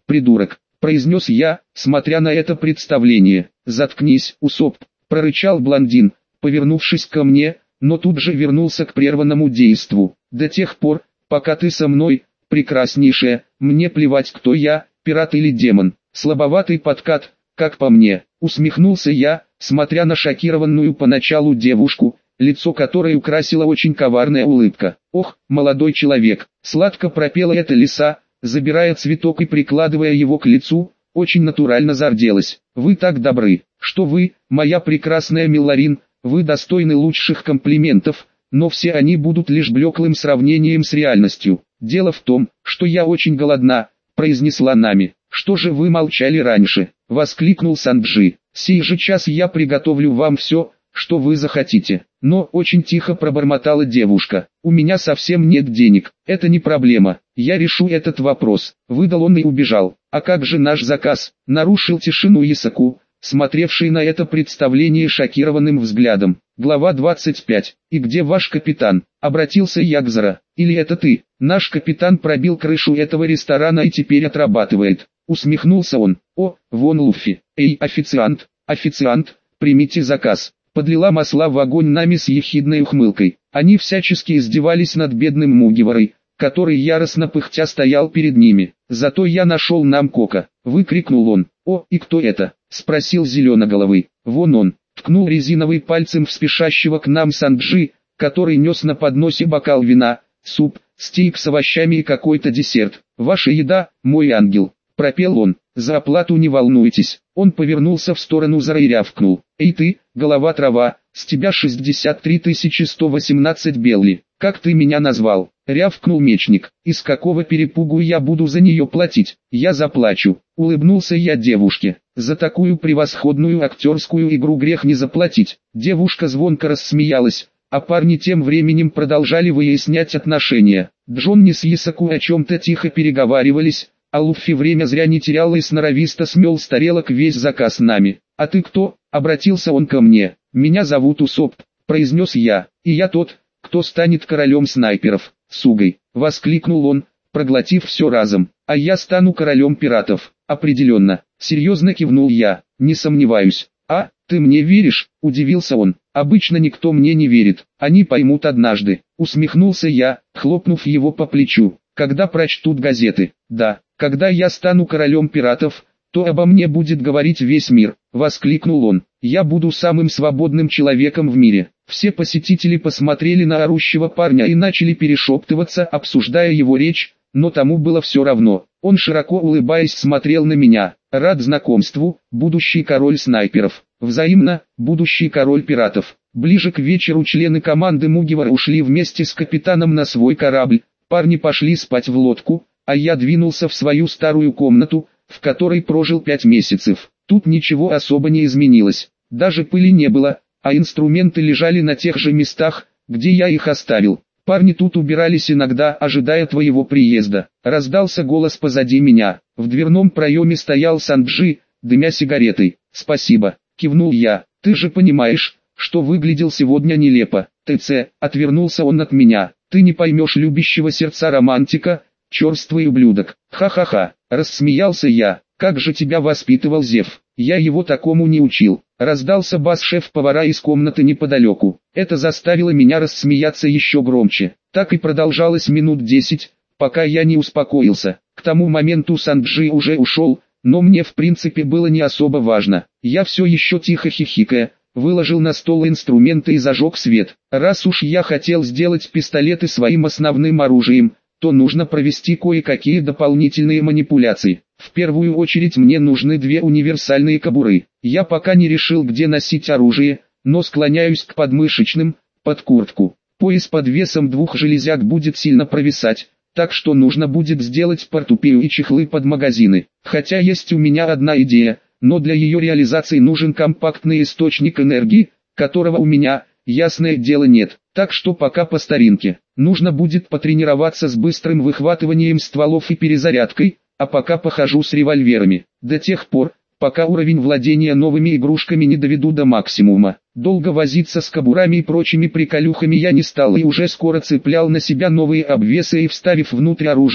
придурок», — произнес я, смотря на это представление. «Заткнись, Усоп», — прорычал блондин, повернувшись ко мне, но тут же вернулся к прерванному действу. «До тех пор, пока ты со мной, прекраснейшая, мне плевать, кто я, пират или демон». Слабоватый подкат, как по мне, усмехнулся я, смотря на шокированную поначалу девушку, лицо которой украсила очень коварная улыбка. «Ох, молодой человек», — сладко пропела эта лиса, забирая цветок и прикладывая его к лицу, очень натурально зарделась. «Вы так добры, что вы, моя прекрасная Милларин, вы достойны лучших комплиментов, но все они будут лишь блеклым сравнением с реальностью. Дело в том, что я очень голодна», — произнесла Нами. «Что же вы молчали раньше?» — воскликнул Санджи. «Сей же час я приготовлю вам все, что вы захотите». Но очень тихо пробормотала девушка. «У меня совсем нет денег». «Это не проблема, я решу этот вопрос», — выдал он и убежал. «А как же наш заказ?» — нарушил тишину Исаку, смотревший на это представление шокированным взглядом. Глава двадцать пять. «И где ваш капитан?» — обратился я к Зора. «Или это ты?» «Наш капитан пробил крышу этого ресторана и теперь отрабатывает», — усмехнулся он. «О, вон Луффи. Эй, официант, официант, примите заказ». Подлила масла в огонь Нами с ехидной ухмылкой. Они всячески издевались над бедным Мугиварой, который яростно пыхтя стоял перед ними. «Зато я нашел нам Кока», — выкрикнул он. «О, и кто это?» — спросил Зеленоголовый. «Вон он», — ткнул резиновый пальцем в спешащего к нам Санджи, который нес на подносе бокал вина, суп, стейк с овощами и какой-то десерт. «Ваша еда, мой ангел», — пропел он. «За оплату не волнуйтесь». Он повернулся в сторону Зора и рявкнул. «Эй ты, голова трава, с тебя шестьдесят три тысячи сто восемнадцать белли. Как ты меня назвал?» — рявкнул мечник. «Из какого перепугу я буду за нее платить?» «Я заплачу», — улыбнулся я девушке. «За такую превосходную актерскую игру грех не заплатить». Девушка звонко рассмеялась, а парни тем временем продолжали выяснять отношения. Джонни с Исаку о чем-то тихо переговаривались, а Луффи время зря не терял и сноровисто смел с тарелок весь заказ Нами. «А ты кто?» — обратился он ко мне. «Меня зовут Усоп», — произнес я, — «и я тот, кто станет королем снайперов». «Сугой!» — воскликнул он, проглотив все разом. «А я стану королем пиратов». «Определенно», — серьезно кивнул я, — «не сомневаюсь». «А, ты мне веришь?» — удивился он. «Обычно никто мне не верит, они поймут однажды», — усмехнулся я, хлопнув его по плечу. «Когда прочтут газеты». «Да, когда я стану королем пиратов, то обо мне будет говорить весь мир», — воскликнул он. «Я буду самым свободным человеком в мире». Все посетители посмотрели на орущего парня и начали перешептываться, обсуждая его речь, но тому было все равно. Он широко улыбаясь смотрел на меня. «Рад знакомству, будущий король снайперов». «Взаимно, будущий король пиратов». Ближе к вечеру члены команды Мугивара ушли вместе с капитаном на свой корабль. Парни пошли спать в лодку, а я двинулся в свою старую комнату, в которой прожил пять месяцев. Тут ничего особо не изменилось, даже пыли не было, а инструменты лежали на тех же местах, где я их оставил. «Парни тут убирались иногда, ожидая твоего приезда». Раздался голос позади меня. В дверном проеме стоял Санджи, дымя сигаретой. «Спасибо», — кивнул я. «Ты же понимаешь, что выглядел сегодня нелепо». «ТЦ», — отвернулся он от меня. «Ты не поймешь любящего сердца романтика, черствый ублюдок». «Ха-ха-ха», — рассмеялся я. «Как же тебя воспитывал Зев? Я его такому не учил». Раздался бас шеф-повара из комнаты неподалеку. Это заставило меня рассмеяться еще громче. Так и продолжалось минут десять, пока я не успокоился. К тому моменту Санджи уже ушел, но мне в принципе было не особо важно. Я все еще тихо хихикая, выложил на стол инструменты и зажег свет. Раз уж я хотел сделать пистолеты своим основным оружием, то нужно провести кое-какие дополнительные манипуляции. В первую очередь мне нужны две универсальные кобуры. Я пока не решил, где носить оружие, но склоняюсь к подмышечным, под куртку. Пояс под весом двух железяк будет сильно провисать, так что нужно будет сделать портупею и чехлы под магазины. Хотя есть у меня одна идея, но для ее реализации нужен компактный источник энергии, которого у меня, ясное дело, нет. Так что пока по старинке. Нужно будет потренироваться с быстрым выхватыванием стволов и перезарядкой, а пока похожу с револьверами. До тех пор, пока уровень владения новыми игрушками не доведу до максимума. Долго возиться с кобурами и прочими приколюхами я не стал и уже скоро цеплял на себя новые обвесы и, вставив внутрь оружие,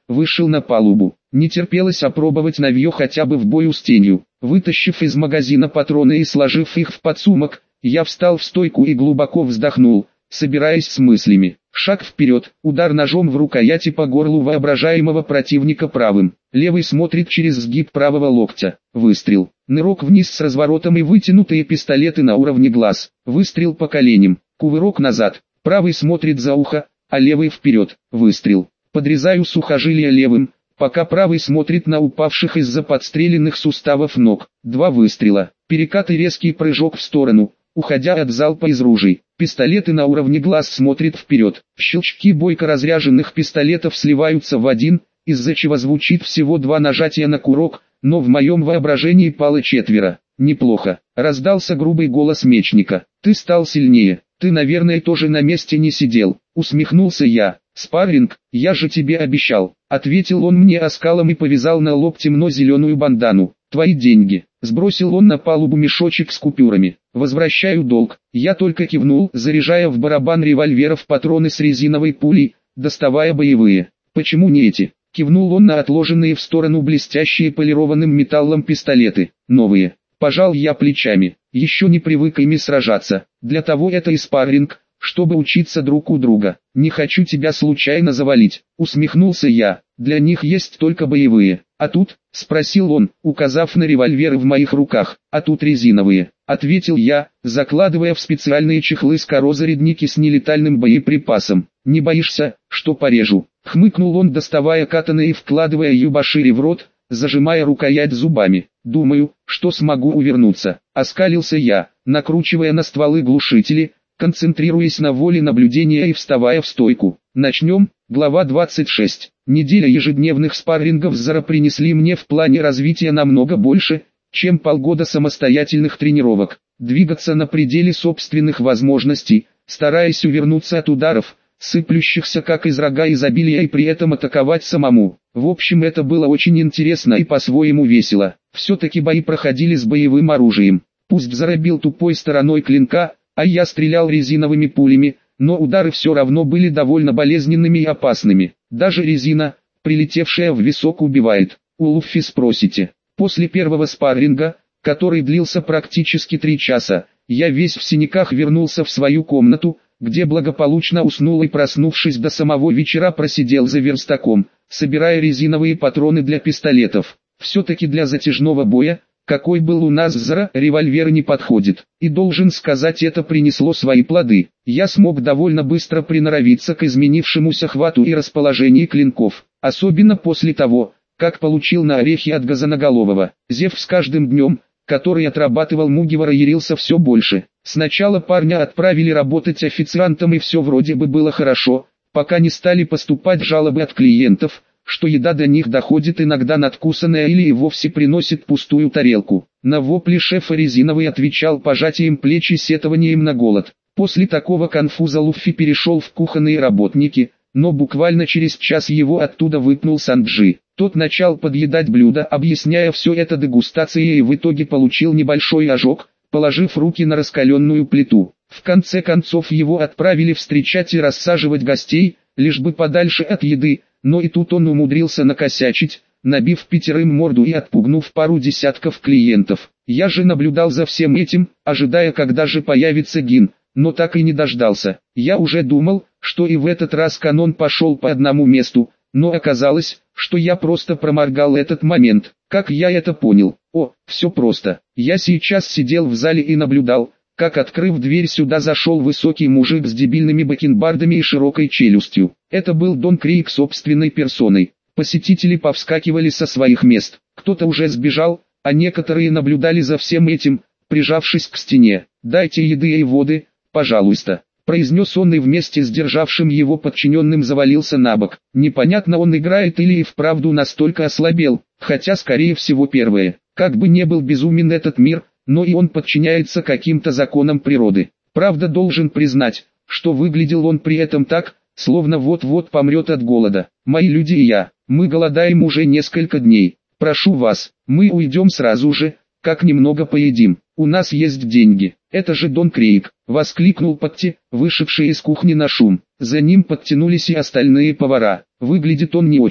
вышел на палубу. Не терпелось опробовать навье хотя бы в бою с тенью. Вытащив из магазина патроны и сложив их в подсумок, я встал в стойку и глубоко вздохнул, собираясь с мыслями. Шаг вперед, удар ножом в рукояти по горлу воображаемого противника правым. Левый смотрит через сгиб правого локтя. Выстрел. Нырок вниз с разворотом и вытянутые пистолеты на уровне глаз. Выстрел по коленям. Кувырок назад. Правый смотрит за ухо, а левый вперед. Выстрел. Подрезаю сухожилия левым, пока правый смотрит на упавших из-за подстреленных суставов ног. Два выстрела. Перекат и резкий прыжок в сторону, уходя от залпа из ружей. Пистолеты на уровне глаз смотрят вперед. Щелчки бойко разряженных пистолетов сливаются в один, из-за чего звучит всего два нажатия на курок, но в моем воображении пало четверо. Неплохо. Раздался грубый голос мечника. Ты стал сильнее. Ты, наверное, тоже на месте не сидел. Усмехнулся я. Спарринг, я же тебе обещал. Ответил он мне оскалом и повязал на лоб темно-зеленую бандану. Твои деньги. Сбросил он на палубу мешочек с купюрами. Возвращаю долг. Я только кивнул, заряжая в барабан револьверов патроны с резиновой пулей, доставая боевые. Почему не эти? Кивнул он на отложенные в сторону блестящие полированным металлом пистолеты. Новые. Пожал я плечами. Еще не привык ими сражаться. Для того это и спарринг, чтобы учиться друг у друга. Не хочу тебя случайно завалить. Усмехнулся я. Для них есть только боевые. А тут, спросил он, указав на револьверы в моих руках. А тут резиновые. Ответил я, закладывая в специальные чехлы скорозарядники с нелетальным боеприпасом. Не боишься, что порежу? Хмыкнул он, доставая катаны и вкладывая юбашири в рот, зажимая рукоять зубами. Думаю, что смогу увернуться. Оскалился я, накручивая на стволы глушители, концентрируясь на воле наблюдения и вставая в стойку. Начнем. Глава двадцать шесть. Неделя ежедневных спаррингов с Зара принесли мне в плане развития намного больше, чем полгода самостоятельных тренировок. Двигаться на пределе собственных возможностей, стараясь увернуться от ударов, сыплющихся как из рога изобилия, и при этом атаковать самому. В общем, это было очень интересно и по-своему весело. Все-таки бои проходили с боевым оружием. Пусть Зара бил тупой стороной клинка, а я стрелял резиновыми пулями, но удары все равно были довольно болезненными и опасными. Даже резина, прилетевшая в висок, убивает. У Луффи спросите. После первого спарринга, который длился практически три часа, я весь в синяках вернулся в свою комнату, где благополучно уснул и, проснувшись до самого вечера, просидел за верстаком, собирая резиновые патроны для пистолетов. Все-таки для затяжного боя, какой был у нас Зара, револьвер не подходит. И должен сказать, это принесло свои плоды. Я смог довольно быстро приноровиться к изменившемуся хвату и расположению клинков. Особенно после того, как получил на орехи от Газоноголового. Зев с каждым днем, который отрабатывал Мугивара, ярился все больше. Сначала парня отправили работать официантом, и все вроде бы было хорошо, пока не стали поступать жалобы от клиентов, что еда до них доходит иногда надкусанная или и вовсе приносит пустую тарелку. На вопли шефа резиновый отвечал пожатием плеч и сетованием на голод. После такого конфуза Луффи перешел в кухонные работники, но буквально через час его оттуда выпнул Санджи. Тот начал подъедать блюда, объясняя все это дегустацией, и в итоге получил небольшой ожог, положив руки на раскаленную плиту. В конце концов его отправили встречать и рассаживать гостей, лишь бы подальше от еды, но и тут он умудрился накосячить, набив пятерым морду и отпугнув пару десятков клиентов. Я же наблюдал за всем этим, ожидая, когда же появится Гин, но так и не дождался. Я уже думал, что и в этот раз канон пошел по одному месту, но оказалось, что я просто проморгал этот момент. Как я это понял? О, все просто. Я сейчас сидел в зале и наблюдал, как, открыв дверь, сюда зашел высокий мужик с дебильными бакенбардами и широкой челюстью. Это был Дон Крейг собственной персоной. Посетители повскакивали со своих мест. Кто-то уже сбежал, а некоторые наблюдали за всем этим, прижавшись к стене. «Дайте еды и воды, пожалуйста», — произнес он, и вместе с державшим его подчиненным завалился на бок. Непонятно, он играет или и вправду настолько ослабел, хотя скорее всего первое. Как бы не был безумен этот мир, но и он подчиняется каким-то законам природы. Правда, должен признать, что выглядел он при этом так, словно вот-вот помрет от голода. «Мои люди и я, мы голодаем уже несколько дней. Прошу вас, мы уйдем сразу же, как немного поедим. У нас есть деньги». «Это же Дон Крейг», — воскликнул Патти, вышедший из кухни на шум. За ним подтянулись и остальные повара. «Выглядит он не очень»,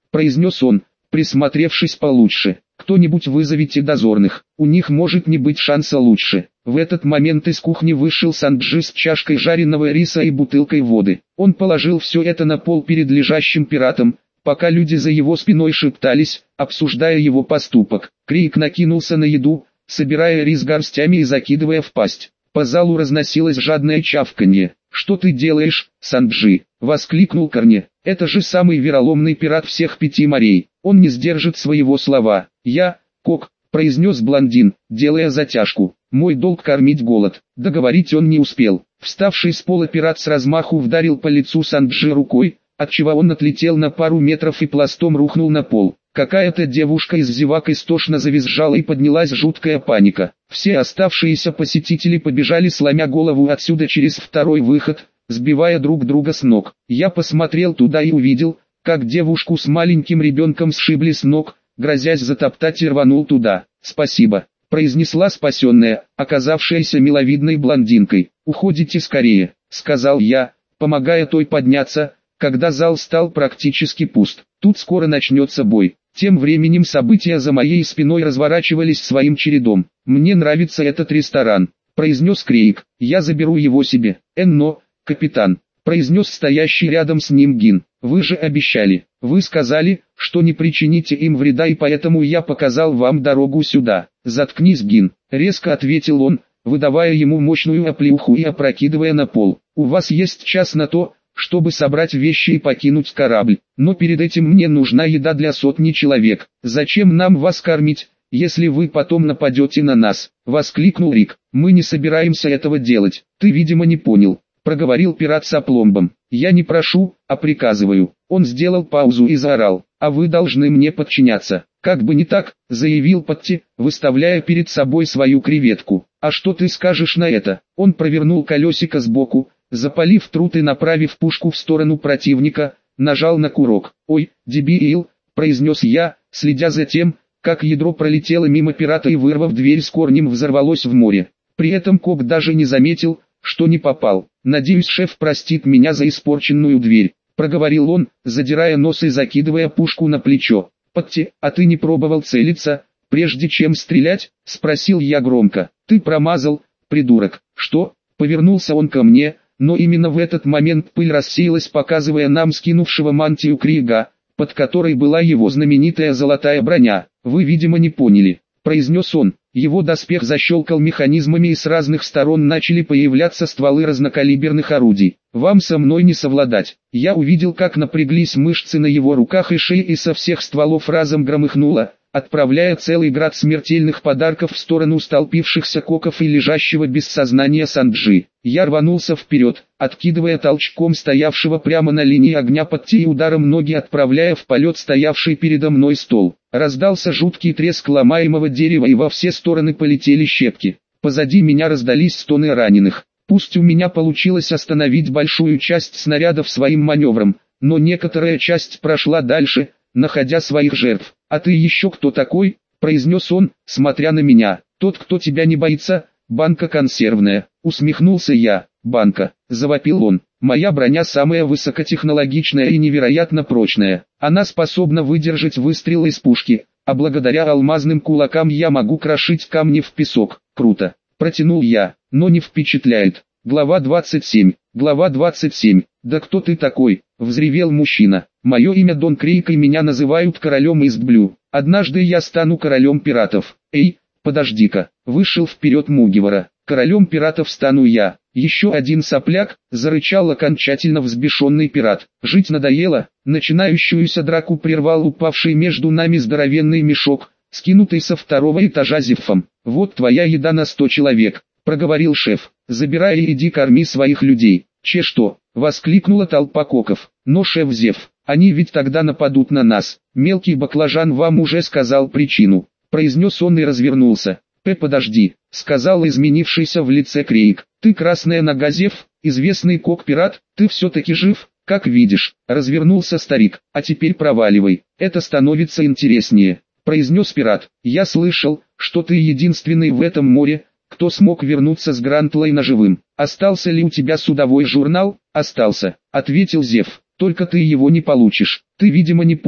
произнес он, присмотревшись получше. «Кто-нибудь вызовите дозорных, у них может не быть шанса лучше». В этот момент из кухни вышел Санджи с чашкой жареного риса и бутылкой воды. Он положил все это на пол перед лежащим пиратом, пока люди за его спиной шептались, обсуждая его поступок. Крик накинулся на еду, собирая рис горстями и закидывая в пасть. По залу разносилось жадное чавканье. «Что ты делаешь, Санджи?» — воскликнул Корни. «Это же самый вероломный пират всех пяти морей. Он не сдержит своего слова». «Я, Кок», — произнес блондин, делая затяжку. «Мой долг кормить голод». Договорить он не успел. Вставший с пола пират с размаху вдарил по лицу Санджи рукой, отчего он отлетел на пару метров и пластом рухнул на пол. Какая-то девушка из зевак истошно завизжала и поднялась жуткая паника. Все оставшиеся посетители побежали сломя голову отсюда через второй выход, сбивая друг друга с ног. Я посмотрел туда и увидел, как девушку с маленьким ребенком сшибли с ног, грозясь затоптать, и рванул туда. «Спасибо», — произнесла спасенная, оказавшаяся миловидной блондинкой. «Уходите скорее», — сказал я, помогая той подняться, когда зал стал практически пуст. «Тут скоро начнется бой». Тем временем события за моей спиной разворачивались своим чередом. «Мне нравится этот ресторан», — произнес Крейг. «Я заберу его себе». «Энно, капитан», — произнес стоящий рядом с ним Гин. «Вы же обещали. Вы сказали, что не причините им вреда, и поэтому я показал вам дорогу сюда». «Заткнись, Гин», — резко ответил он, выдавая ему мощную оплеуху и опрокидывая на пол. «У вас есть час на то, чтобы собрать вещи и покинуть корабль, но перед этим мне нужна еда для сотни человек. Зачем нам вас кормить, если вы потом нападете на нас?» — воскликнул Рик. «Мы не собираемся этого делать. Ты, видимо, не понял», — проговорил пират с опломбом. «Я не прошу, а приказываю». Он сделал паузу и заорал: «А вы должны мне подчиняться». «Как бы не так», — заявил Патти, выставляя перед собой свою креветку. «А что ты скажешь на это?» Он провернул колесико сбоку, запалив труд и направив пушку в сторону противника, нажал на курок. «Ой, дебил», — произнес я, следя за тем, как ядро пролетело мимо пирата и, вырвав дверь с корнем, взорвалось в море. При этом Кок даже не заметил, что не попал. «Надеюсь, шеф простит меня за испорченную дверь», — проговорил он, задирая нос и закидывая пушку на плечо. «Патти, а ты не пробовал целиться, прежде чем стрелять?» — спросил я громко. «Ты промазал, придурок». «Что?» — повернулся он ко мне, но именно в этот момент пыль рассеялась, показывая нам скинувшего мантию Крига, под которой была его знаменитая золотая броня. «Вы, видимо, не поняли», — произнес он. Его доспех защелкал механизмами, и с разных сторон начали появляться стволы разнокалиберных орудий. «Вам со мной не совладать». Я увидел, как напряглись мышцы на его руках и шее, и со всех стволов разом громыхнуло, отправляя целый град смертельных подарков в сторону столпившихся Коков и лежащего без сознания Санджи. Я рванулся вперед, откидывая толчком стоявшего прямо на линии огня Патти и ударом ноги отправляя в полет стоявший передо мной стол. Раздался жуткий треск ломаемого дерева, и во все стороны полетели щепки. Позади меня раздались стоны раненых. Пусть у меня получилось остановить большую часть снарядов своим маневром, но некоторая часть прошла дальше, находя своих жертв. «А ты еще кто такой?» — произнес он, смотря на меня. «Тот, кто тебя не боится, банка консервная», — усмехнулся я. «Банка», — завопил он. «Моя броня самая высокотехнологичная и невероятно прочная. Она способна выдержать выстрел из пушки, а благодаря алмазным кулакам я могу крошить камни в песок». «Круто», — протянул я, — «но не впечатляет». Глава двадцать семь. Глава двадцать семь. «Да кто ты такой?» — взревел мужчина. «Мое имя Дон Крейг, и меня называют королем Истблю. Однажды я стану королем пиратов». «Эй, подожди-ка!» — вышел вперед Мугивара. «Королем пиратов стану я». «Еще один сопляк», — зарычал окончательно взбешенный пират. «Жить надоело». Начинающуюся драку прервал упавший между нами здоровенный мешок, скинутый со второго этажа Зефом. «Вот твоя еда на сто человек», — проговорил шеф. «Забирай и иди корми своих людей». «Че что?» — воскликнула толпа Коков. «Но шеф Зев, они ведь тогда нападут на нас. Мелкий баклажан вам уже сказал причину», — произнес он и развернулся. «П, подожди», — сказал изменившийся в лице Крейг. «Ты красная нога, Зев, известный кок-пират, ты все-таки жив?» «Как видишь», — развернулся старик. «А теперь проваливай, это становится интереснее», — произнес пират. «Я слышал, что ты единственный в этом море, кто смог вернуться с Грантлайна живым. Остался ли у тебя судовой журнал?» «Остался», — ответил Зев. «Только ты его не получишь. Ты, видимо, не понял,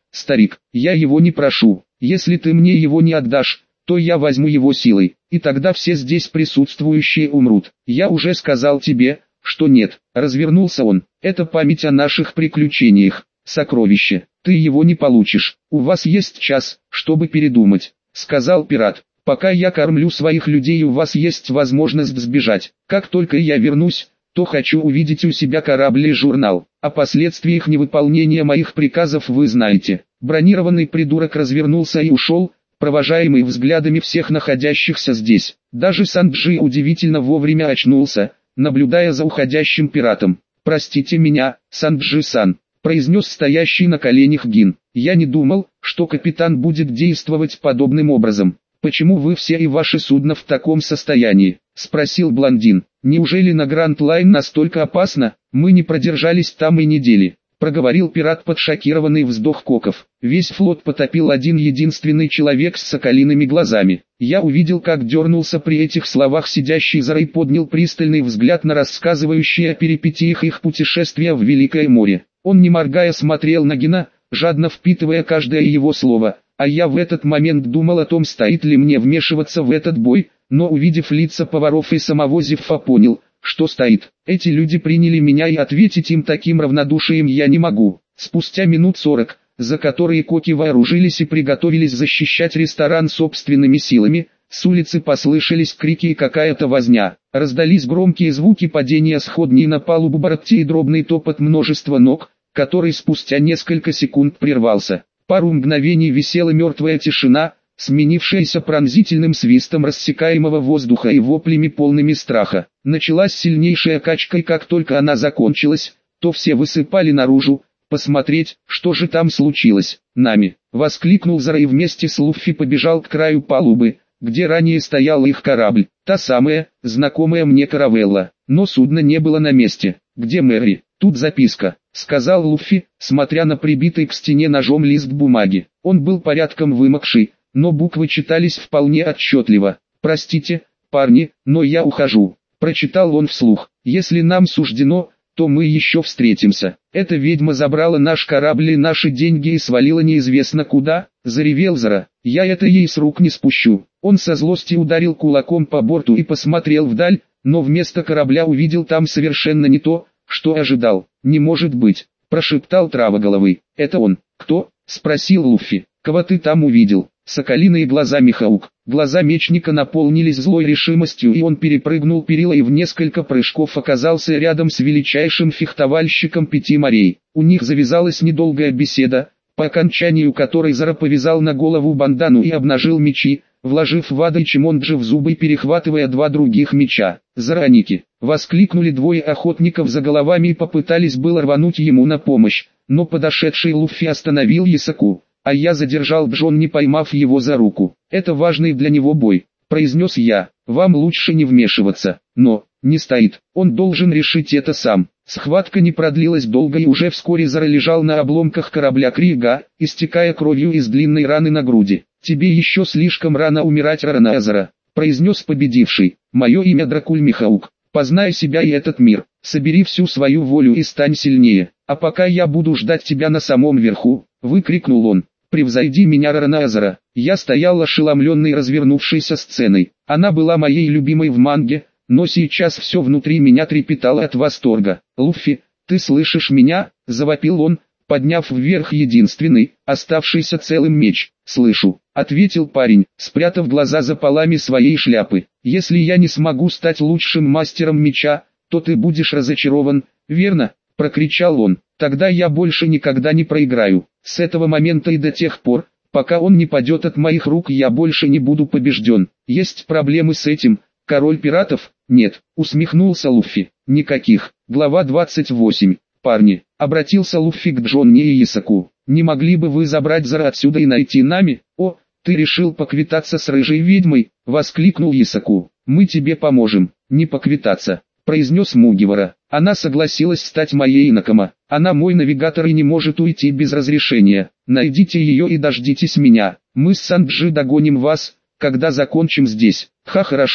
старик, я его не прошу, если ты мне его не отдашь, то я возьму его силой, и тогда все здесь присутствующие умрут. Я уже сказал тебе, что нет. Развернулся он. Это память о наших приключениях. Сокровище. Ты его не получишь. У вас есть час, чтобы передумать, сказал пират. Пока я кормлю своих людей, у вас есть возможность сбежать. Как только я вернусь, то хочу увидеть у себя корабль и журнал. О последствиях невыполнения моих приказов вы знаете. Бронированный придурок развернулся и ушел, провожаемый взглядами всех находящихся здесь. Даже Санджи удивительно вовремя очнулся, наблюдая за уходящим пиратом. «Простите меня, Санджи-сан», — произнес стоящий на коленях Гин. «Я не думал, что капитан будет действовать подобным образом». «Почему вы все и ваше судно в таком состоянии?» — спросил блондин. «Неужели на Гранд Лайн настолько опасно? Мы не продержались там и недели», — проговорил пират под шокированный вздох Коков. «Весь флот потопил один единственный человек с соколиными глазами». Я увидел, как дернулся при этих словах сидящий за рей, поднял пристальный взгляд на рассказывающие о перипетиях их путешествия в Великое море. Он не моргая смотрел на Гина, жадно впитывая каждое его слово. А я в этот момент думал о том, стоит ли мне вмешиваться в этот бой, но увидев лица поваров и самого Зевфа, понял, что стоит. Эти люди приняли меня, и ответить им таким равнодушием я не могу. Спустя минут сорок, за которые коки вооружились и приготовились защищать ресторан собственными силами, с улицы послышались крики и какая-то возня. Раздались громкие звуки падения сходней на палубу Баратти и дробный топот множества ног, который спустя несколько секунд прервался. Пару мгновений висела мертвая тишина, сменившаяся пронзительным свистом рассекаемого воздуха и воплями полными страха. Началась сильнейшая качка, и как только она закончилась, то все высыпали наружу, посмотреть, что же там случилось. «Нами!» — воскликнул Зара и вместе с Луффи побежал к краю палубы, где ранее стоял их корабль. Та самая, знакомая мне каравелла. Но судна не было на месте. «Где Мэри?» «Тут записка», — сказал Луффи, смотря на прибитый к стене ножом лист бумаги. Он был порядком вымокший, но буквы читались вполне отчетливо. «Простите, парни, но я ухожу», — прочитал он вслух. «Если нам суждено, то мы еще встретимся. Эта ведьма забрала наш корабль и наши деньги и свалила неизвестно куда», — заревел Зара. «Я это ей с рук не спущу». Он со злости ударил кулаком по борту и посмотрел вдаль, но вместо корабля увидел там совершенно не то, что ожидал. «Не может быть», — прошептал Травоголовый. «Это он». «Кто?» — спросил Луффи. «Кого ты там увидел?» Соколиные глаза Михаук. Глаза мечника наполнились злой решимостью, и он перепрыгнул перила и в несколько прыжков оказался рядом с величайшим фехтовальщиком пяти морей. У них завязалась недолгая беседа, по окончанию которой Зара повязал на голову бандану и обнажил мечи, вложив Вада и Чимонджи в зубы, перехватывая два других меча. «Зараники!» — воскликнули двое охотников за головами и попытались было рвануть ему на помощь, но подошедший Луффи остановил Ясаку, а я задержал Джон, не поймав его за руку. «Это важный для него бой», — произнес я. «Вам лучше не вмешиваться». «Но, не стоит, он должен решить это сам». Схватка не продлилась долго, и уже вскоре Зара лежал на обломках корабля Крига, истекая кровью из длинной раны на груди. «Тебе еще слишком рано умирать, Ранаэзера», — произнес победивший. «Мое имя Дракуль Михаук. Познай себя и этот мир, собери всю свою волю и стань сильнее. А пока я буду ждать тебя на самом верху», — выкрикнул он. «Превзойди меня, Ранаэзера». Я стоял ошеломленный развернувшейся сценой. Она была моей любимой в манге, но сейчас все внутри меня трепетало от восторга. «Луффи, ты слышишь меня?» — завопил он, подняв вверх единственный, оставшийся целым меч. «Слышу», — ответил парень, спрятав глаза за полами своей шляпы. «Если я не смогу стать лучшим мастером меча, то ты будешь разочарован, верно?» — прокричал он. «Тогда я больше никогда не проиграю. С этого момента и до тех пор, пока он не падет от моих рук, я больше не буду побежден. Есть проблемы с этим, король пиратов?» «Нет», — усмехнулся Луффи. «Никаких». Глава двадцать восемь. «Парни», — обратился Луффи к Джонни и Ясаку, — «не могли бы вы забрать Зара отсюда и найти нами?» «О, ты решил поквитаться с рыжей ведьмой?» — воскликнул Ясаку. «Мы тебе поможем». «Не поквитаться», — произнес Мугивара. «Она согласилась стать моей Инакома. Она мой навигатор и не может уйти без разрешения. Найдите ее и дождитесь меня. Мы с Санджи догоним вас, когда закончим здесь». «Ха, хорошо», —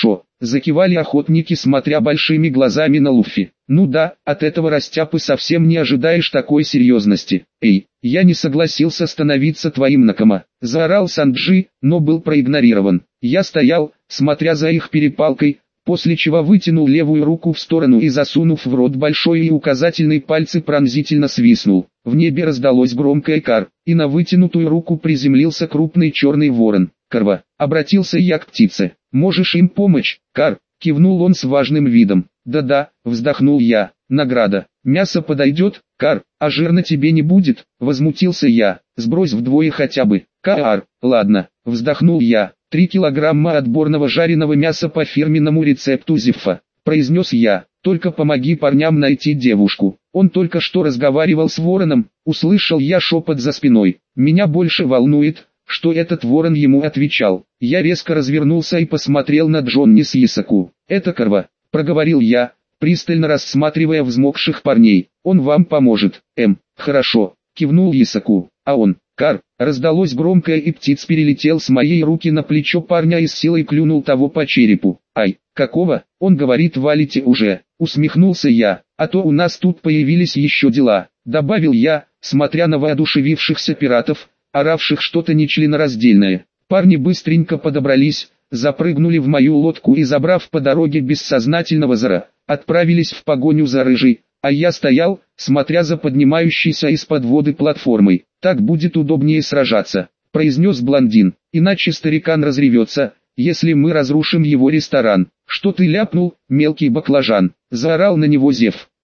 закивали охотники, смотря большими глазами на Луффи. Ну да, от этого растяпы совсем не ожидаешь такой серьезности. Эй, я не согласился становиться твоим накома, заорал Санджи, но был проигнорирован. Я стоял, смотря за их перепалкой, после чего вытянул левую руку в сторону и, засунув в рот большой и указательный пальцы, пронзительно свистнул. В небе раздалось громкое «кар», и на вытянутую руку приземлился крупный черный ворон. «Карва», обратился я к птице, — «можешь им помочь?» «Кар», кивнул он с важным видом. «Да-да», вздохнул я, — «награда. Мясо подойдет?» «Кар, а жирно тебе не будет?» Возмутился я. «Сбрось вдвое хотя бы». «Кар, ладно», вздохнул я. «Три килограмма отборного жареного мяса по фирменному рецепту Зиффа», произнес я. «Только помоги парням найти девушку». Он только что разговаривал с вороном, услышал я шепот за спиной. Меня больше волнует, что этот ворон ему отвечал. Я резко развернулся и посмотрел на Джонни с Исаку. «Это Карва», проговорил я, пристально рассматривая взмокших парней. «Он вам поможет». «Эм, хорошо», кивнул Исаку. «А он?» «Кар», раздалось громкое, и птиц перелетел с моей руки на плечо парня и с силой клюнул того по черепу. «Ай, какого?» «Он говорит, валите уже», усмехнулся я. «А то у нас тут появились еще дела», добавил я, смотря на воодушевившихся пиратов, оравших что-то нечленораздельное. Парни быстренько подобрались, запрыгнули в мою лодку и, забрав по дороге бессознательного Зара, отправились в погоню за рыжей, а я стоял, смотря за поднимающейся из-под воды платформой. «Так будет удобнее сражаться», произнес блондин, «иначе старикан разревется, если мы разрушим его ресторан». «Что ты ляпнул, мелкий баклажан?» заорал на него Зев.